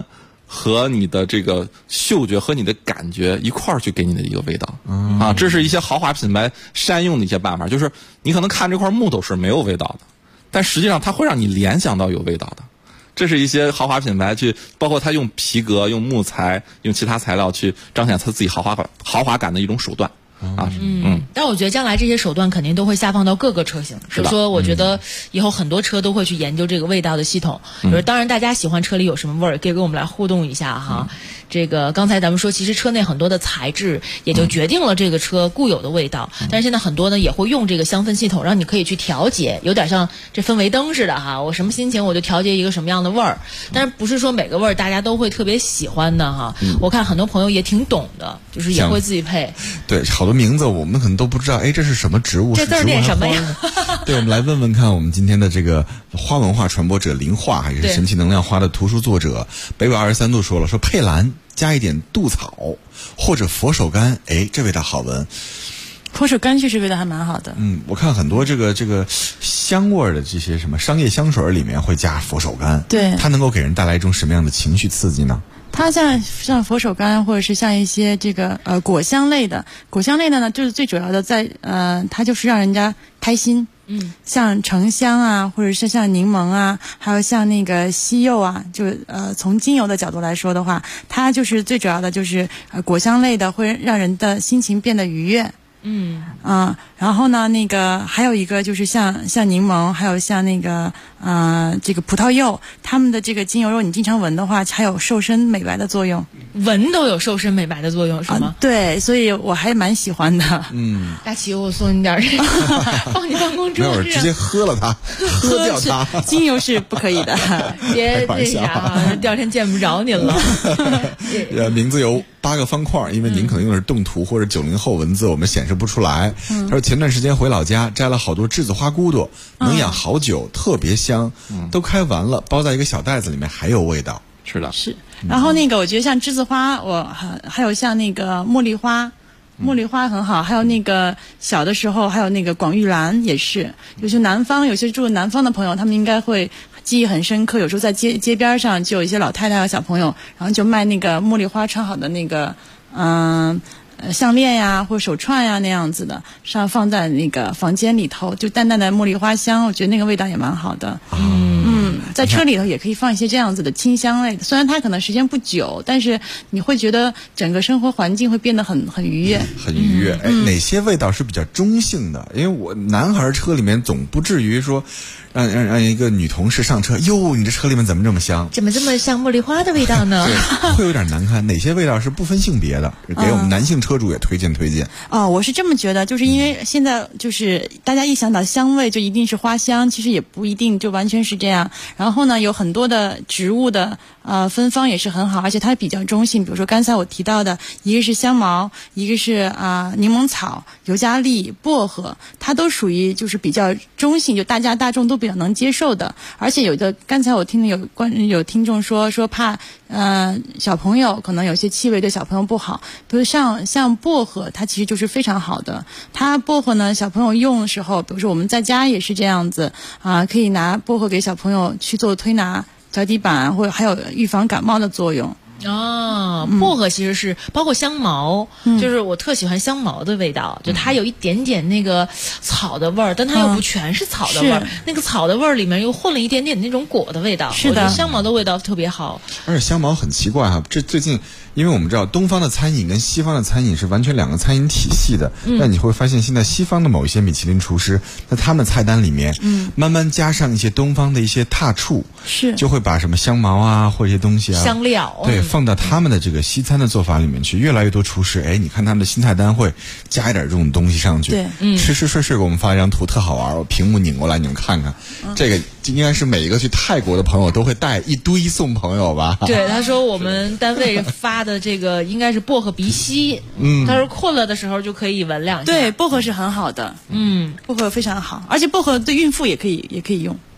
和你的这个嗅觉和你的感觉一块儿去给你的一个味道。啊，这是一些豪华品牌善用的一些办法，就是你可能看这块木头是没有味道的，但实际上它会让你联想到有味道的。这是一些豪华品牌去，包括它用皮革、用木材、用其他材料去彰显它自己豪华感的一种手段。 但我觉得将来这些手段肯定都会下放到各个车型，所以说我觉得以后很多车都会去研究这个味道的系统。就是当然大家喜欢车里有什么味儿，可以跟我们来互动一下哈。这个刚才咱们说，其实车内很多的材质也就决定了这个车固有的味道，但是现在很多呢也会用这个香氛系统，让你可以去调节，有点像这氛围灯似的哈。我什么心情我就调节一个什么样的味儿，但是不是说每个味儿大家都会特别喜欢的哈。我看很多朋友也挺懂的，就是也会自己配。 对，好多名字我们可能都不知道，哎，这是什么植物？ 这字念什么呀？ 对，我们来问问看，我们今天的这个花文化传播者林化，还是神奇能量花的图书作者北纬23度说了，说佩兰加一点杜草或者佛手柑，哎，这味道好闻。 佛手柑确实味道还蛮好的。 我看很多这个香味的这些什么商业香水里面会加佛手柑， 对， 它能够给人带来一种什么样的情绪刺激呢？ 它像佛手柑，或者是像一些这个果香类的呢，就是最主要的它就是让人家开心。像橙香啊，或者是像柠檬啊，还有像那个西柚啊，就是从精油的角度来说的话，它就是最主要的就是果香类的，会让人的心情变得愉悦。然后呢，那个还有一个就是像柠檬，还有像那个这个葡萄柚，它们的这个精油，如果你经常闻的话，还有瘦身美白的作用。 闻都有瘦身美白的作用是吗？ 对，所以我还蛮喜欢的。 大齐，我送你点这个，放你办公桌上， 直接喝了它，喝掉它。 精油是不可以的， 别那啥啊，第二天见不着您了。 名字有8个方块，因为您可能用的是动图或者90后文字，我们显示不出来。他说前段时间回老家摘了好多栀子花骨朵，能养好久，特别香，都开完了，包在一个小袋子里面，还有味道。 是的， 是。然后那个我觉得像栀子花，还有像那个茉莉花。茉莉花很好，还有那个小的时候还有那个广玉兰也是，有些住南方的朋友，他们应该会记忆很深刻。有时候在街边上就有一些老太太和小朋友，然后就卖那个茉莉花穿好的那个项链呀或者手串呀那样子的，放在那个房间里头，就淡淡的茉莉花香，我觉得那个味道也蛮好的。在车里头也可以放一些这样子的清香类的，虽然它可能时间不久，但是你会觉得整个生活环境会变得很愉悦， 很愉悦。哪些味道是比较中性的？因为我男孩车里面总不至于说让一个女同事上车，哟，你这车里面怎么这么香？ 怎么这么像茉莉花的味道呢？ 会有点难看。哪些味道是不分性别的？给我们男性车主也推荐。 我是这么觉得，就是因为现在就是大家一想到香味就一定是花香，其实也不一定就完全是这样。然后呢，有很多的植物的芬芳也是很好，而且它比较中性。比如说刚才我提到的，一个是香茅，一个是柠檬草、尤加利、薄荷，它都属于就是比较中性，就大众都比较能接受的。而且刚才我听有听众说怕小朋友可能有些气味对小朋友不好，比如像薄荷，它其实就是非常好的。它薄荷呢，小朋友用的时候，比如说我们在家也是这样子可以拿薄荷给小朋友去做推拿脚底板，或者还有预防感冒的作用。 薄荷其实是包括香茅，就是我特喜欢香茅的味道，就它有一点点那个草的味儿，但它又不全是草的味儿，那个草的味儿里面又混了一点点那种果的味道。 是的， 我觉得香茅的味道特别好。 而且香茅很奇怪哈，这最近因为我们知道东方的餐饮跟西方的餐饮是完全两个餐饮体系的，但你会发现现在西方的某一些米其林厨师，在他们菜单里面，慢慢加上一些东方的一些踏触， 是就会把什么香茅啊或者一些东西香料， 对，放到他们的这个西餐的做法里面去。越来越多厨师，你看他们的新菜单会加一点这种东西上去。 对， 吃睡给我们发一张图特好玩，我屏幕拧过来你们看看，这个应该是每一个去泰国的朋友都会带一堆送朋友吧。 对，他说我们单位发的这个应该是薄荷鼻息，他说困了的时候就可以闻两下。 对，薄荷是很好的，薄荷非常好，而且薄荷对孕妇也可以用。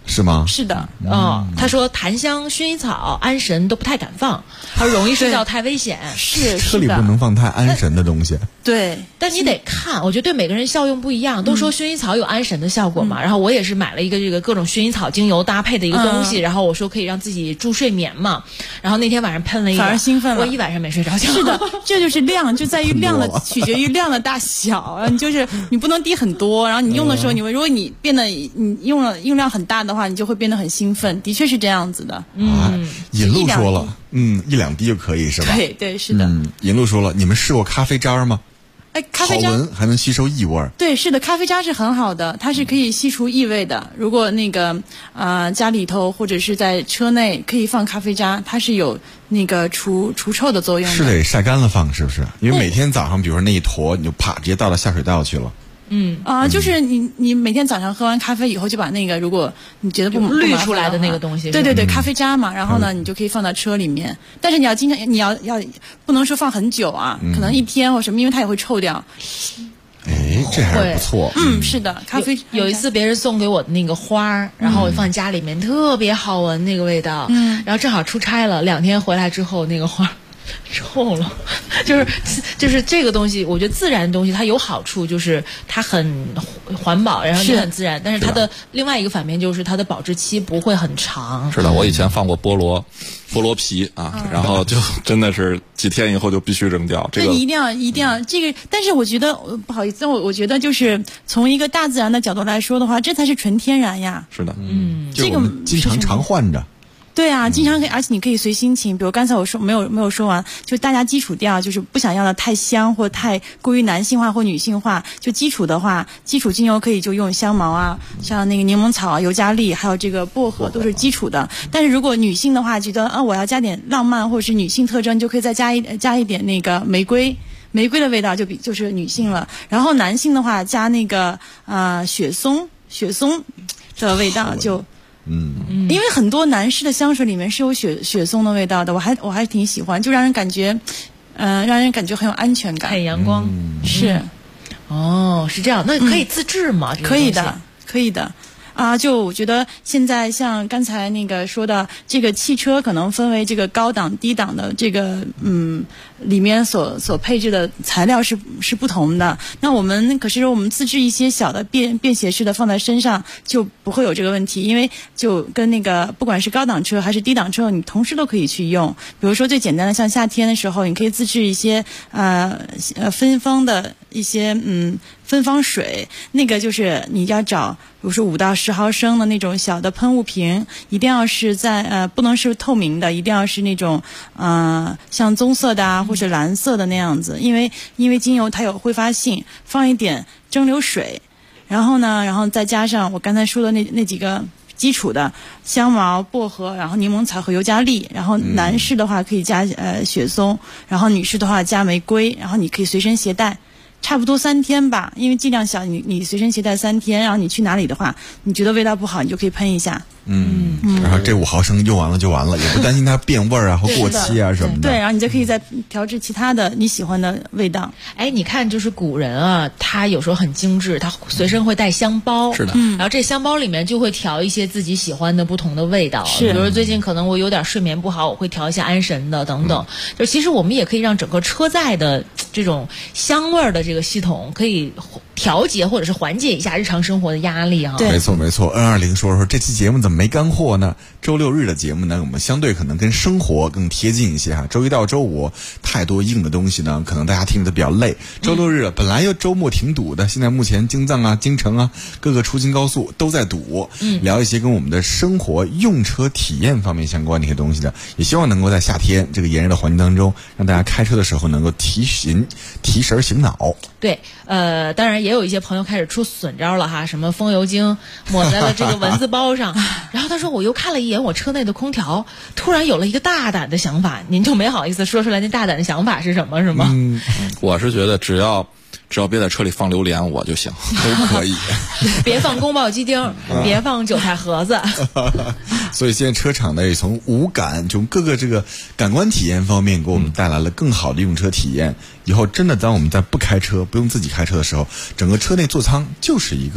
是吗？ 是的， 他说檀香、薰衣草、安神都不太敢放，他说容易睡觉太危险。 是车里不能放太安神的东西。 对， 但你得看，我觉得对每个人效用不一样。都说薰衣草有安神的效果嘛，然后我也是买了一个这个各种薰衣草精油搭配的一个东西，然后我说可以让自己助睡眠嘛。然后那天晚上喷了一点， 反而兴奋了， 我一晚上没睡着觉。 是的，这就是量，就在于量的取决于量的大小。你就是你不能滴很多，然后你用的时候，如果你用量很大的话，你就会变得很兴奋。的确是这样子的。 尹路说了，1-2滴就可以是吧？ 对对是的。 尹路说了，你们试过咖啡渣吗？ 咖啡渣好闻，还能吸收异味。 对，是的，咖啡渣是很好的，它是可以吸除异味的。如果那个家里头或者是在车内可以放咖啡渣，它是有那个除臭的作用的。 是得晒干了放，是不是？因为每天早上，比如说那一坨，你就啪直接倒到下水道去了。 就是你每天早上喝完咖啡以后，就把那个如果你觉得不滤出来的那个东西， 对，咖啡渣嘛，然后呢，你就可以放到车里面。但是你要经常，你要不能说放很久啊，可能1天或什么，因为它也会臭掉。 这还是不错。 是的，咖啡有一次别人送给我的那个花，然后我放家里面，特别好闻那个味道。然后正好出差了，2天回来之后，那个花臭了，就是这个东西，我觉得自然的东西它有好处，就是它很环保，然后也很自然，但是它的另外一个反面就是它的保质期不会很长。 是的，我以前放过菠萝皮啊，然后就真的是几天以后就必须扔掉。这个你一定要这个，但是我觉得不好意思，我觉得就是从一个大自然的角度来说的话，这才是纯天然呀。 是的， 这个经常换着。 对啊，经常可以，而且你可以随心情。比如刚才我说没有说完，就大家基础调就是不想要的太香或太过于男性化或女性化。就基础的话，基础精油可以就用香茅啊，像那个柠檬草啊、尤加利，还有这个薄荷都是基础的。但是如果女性的话，觉得我要加点浪漫或者是女性特征，就可以再加一点那个玫瑰的味道，就是女性了。然后男性的话加那个雪松的味道就。因为很多男士的香水里面是有雪松的味道的，我还挺喜欢，就让人感觉很有安全感， 很阳光。 是， 是这样，那可以自制吗？ 可以的。就我觉得现在像刚才那个说的，这个汽车可能分为这个高档、低档的这个里面所配置的材料是不同的。那我们自制一些小的便携式的放在身上就不会有这个问题，因为就跟那个不管是高档车还是低档车，你同时都可以去用。比如说最简单的，像夏天的时候，你可以自制一些芬芳的一些芬芳水，那个就是你要找，比如说5到10毫升的那种小的喷雾瓶，一定要是在不能是透明的，一定要是那种像棕色的啊或者蓝色的那样子，因为精油它有挥发性，放一点蒸馏水，然后再加上我刚才说的那几个基础的香茅、薄荷，然后柠檬草和尤加利，然后男士的话可以加雪松，然后女士的话加玫瑰，然后你可以随身携带。差不多3天吧，因为剂量小，你随身携带3天，然后你去哪里的话，你觉得味道不好，你就可以喷一下。 然后这5毫升用完了就完了，也不担心它变味啊或过期啊什么的。 对，然后你就可以再调制其他的你喜欢的味道。 你看，就是古人啊，他有时候很精致，他随身会带香包。 是的。 然后这香包里面就会调一些自己喜欢的不同的味道。比如说最近可能我有点睡眠不好，我会调一些安神的等等。就其实我们也可以让整个车载的这种香味的这个系统可以调节或者是缓解一下日常生活的压力啊。 没错，N20说这期节目怎么没干货呢？周6日的节目呢，我们相对可能跟生活更贴近一些哈。周1到周5太多硬的东西呢，可能大家听着比较累。周6日本来周末挺堵的，现在目前京藏啊、京城啊各个出京高速都在堵。聊一些跟我们的生活用车体验方面相关的一些东西的，也希望能够在夏天这个炎热的环境当中，让大家开车的时候能够提神醒脑。 对，当然也有一些朋友开始出损招了哈，什么风油精抹在了这个蚊子包上，然后他说我又看了一眼我车内的空调，突然有了一个大胆的想法，您就没好意思说出来那大胆的想法是什么，是吗？ 我是觉得只要别在车里放榴莲我就行， 都可以。 别放宫保鸡丁，别放韭菜盒子。 所以现在车厂呢也从无感，从各个这个感官体验方面给我们带来了更好的用车体验。以后真的当我们在不开车、不用自己开车的时候，整个车内座舱就是一个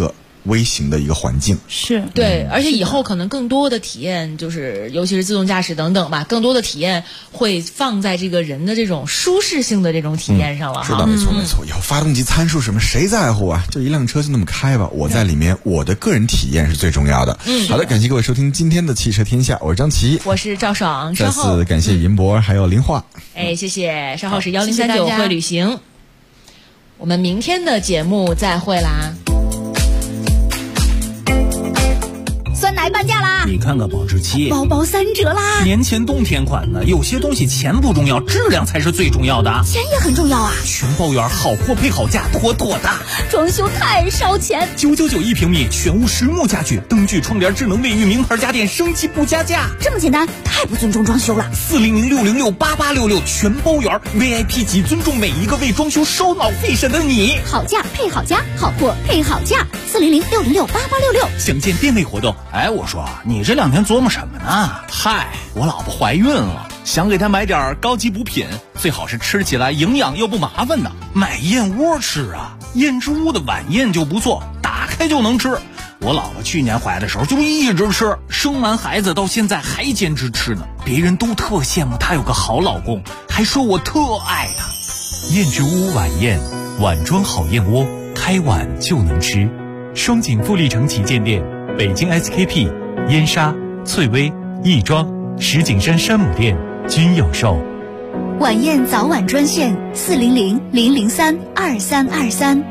微型的一个环境。 是对，而且以后可能更多的体验，就是尤其是自动驾驶等等吧，更多的体验会放在这个人的这种舒适性的这种体验上了。 是的，没错没错。以后发动机参数什么谁在乎啊？就一辆车就那么开吧，我在里面，我的个人体验是最重要的。好的，感谢各位收听今天的汽车天下，我是张琪， 我是赵爽， 再次感谢银博还有林化。 谢谢，稍后是1039会旅行，我们明天的节目再会啦。 酸奶半价啦！ 你看看保质期， 包包3折啦！ 年前冬天款的，有些东西钱不重要，质量才是最重要的。 钱也很重要啊！ 全包圆，好货配好价，妥妥的。 装修太烧钱 ，999一平米，全屋实木家具，灯具、窗帘、智能卫浴，名牌家电，升级不加价。 这么简单，太不尊重装修了。 400-606-8866，全包圆 ，VIP 级，尊重每一个为装修烧脑费神的你。 好价配好家，好货配好价。400-606-8866， 详见店内活动。哎，我说你这2天琢磨什么呢？嗨，我老婆怀孕了，想给她买点高级补品，最好是吃起来营养又不麻烦的。买燕窝吃啊，燕之屋的晚宴就不错，打开就能吃。我老婆去年怀的时候就一直吃，生完孩子到现在还坚持吃呢。别人都特羡慕她有个好老公，还说我特爱她。 燕之屋晚宴，碗装好燕窝，开碗就能吃。双井富力城旗舰店，北京 SKP、燕莎、翠微、亦庄、石景山山姆店均有售。 晚宴早晚专线400-003-2323。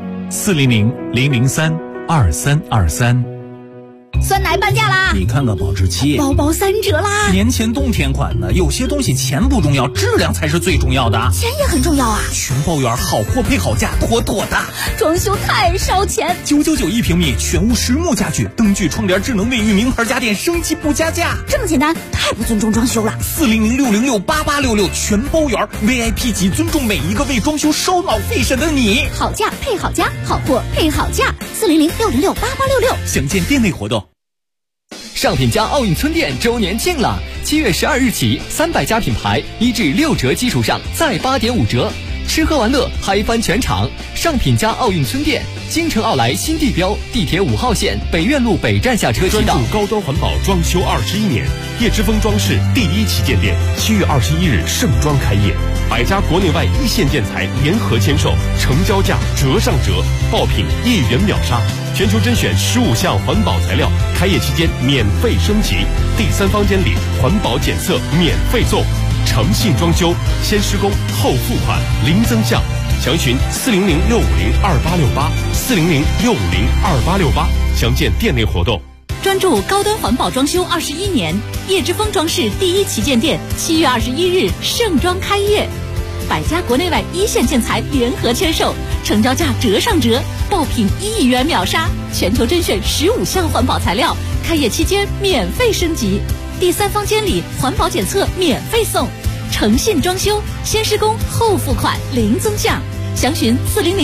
400-003-2323。 酸奶半价啦！ 你看看保质期， 包包3折啦！ 年前冬天款的，有些东西钱不重要，质量才是最重要的。 钱也很重要啊！ 全包圆，好货配好价，妥妥的。 装修太烧钱 ，999一平米，全屋实木家具，灯具、窗帘、智能卫浴，名牌家电，升级不加价。 这么简单，太不尊重装修了。 400-606-8866，全包圆 ，VIP 级，尊重每一个为装修烧脑费神的你。 好价配好家，好货配好价。400-606-8866， 详见店内活动。 上品家奥运村店周年庆了，7月12日起，300家品牌1至6折基础上再8.5折，吃喝玩乐嗨翻全场。上品家奥运村店，京城奥莱新地标，地铁5号线北苑路北站下车即到。 专注高端环保装修21年，叶之峰装饰第1旗舰店7月21日盛装开业，100家国内外1线建材联合签售，成交价折上折，爆品1元秒杀。全球甄选15项环保材料，开业期间免费升级，第3房间里环保检测免费送，诚信装修，先施工后付款，零增项。详询400-650-2868，400-650-2868，详见店内活动。 专注高端环保装修21年，叶之峰装饰第1旗舰店7月21日盛装开业，100家国内外1线建材联合签售，成交价折上折，爆品1元秒杀。全球甄选15项环保材料，开业期间免费升级，第3房间里环保检测免费送，诚信装修，先施工后付款，零增项。详询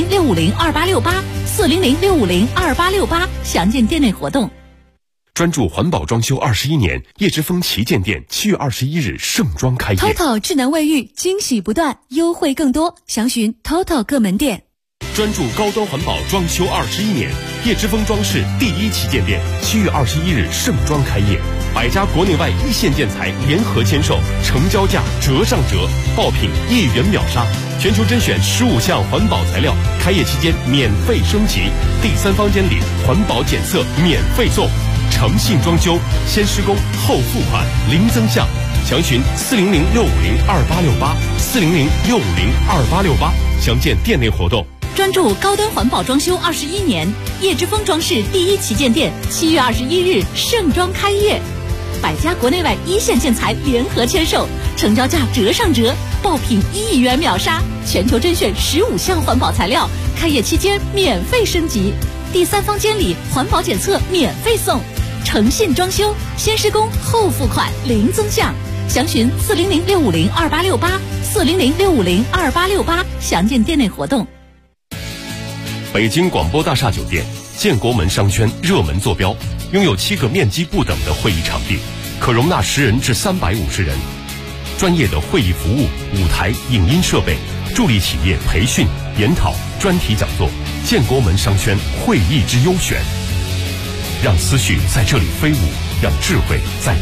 400-650-2868，400-650-2868，详见店内活动。 专注环保装修21年，叶之峰旗舰店7月21日盛装开业。 TOTO 智能卫浴惊喜不断，优惠更多，详询 TOTO 各门店。 专注高端环保装修21年，叶之峰装饰第1旗舰店7月21日盛装开业，100家国内外1线建材联合签售，成交价折上折，爆品1元秒杀。全球甄选15项环保材料，开业期间免费升级，第3房间里环保检测免费送，诚信装修，先施工后付款，零增项。详询400-650-2868，400-650-2868，详见店内活动。 专注高端环保装修21年，叶之峰装饰第1旗舰店7月21日盛装开业，100家国内外1线建材联合签售，成交价折上折，爆品1元秒杀。全球甄选15项环保材料，开业期间免费升级，第3房间里环保检测免费送，诚信装修，先施工后付款，零增项。详询400-650-2868，400-650-2868，详见店内活动。 北京广播大厦酒店建国门商圈热门坐标，拥有7个面积不等的会议场地，可容纳10人至350人。专业的会议服务、舞台、影音设备，助力企业培训、研讨、专题讲座。建国门商圈会议之优选。 让思绪在这里飞舞，让智慧在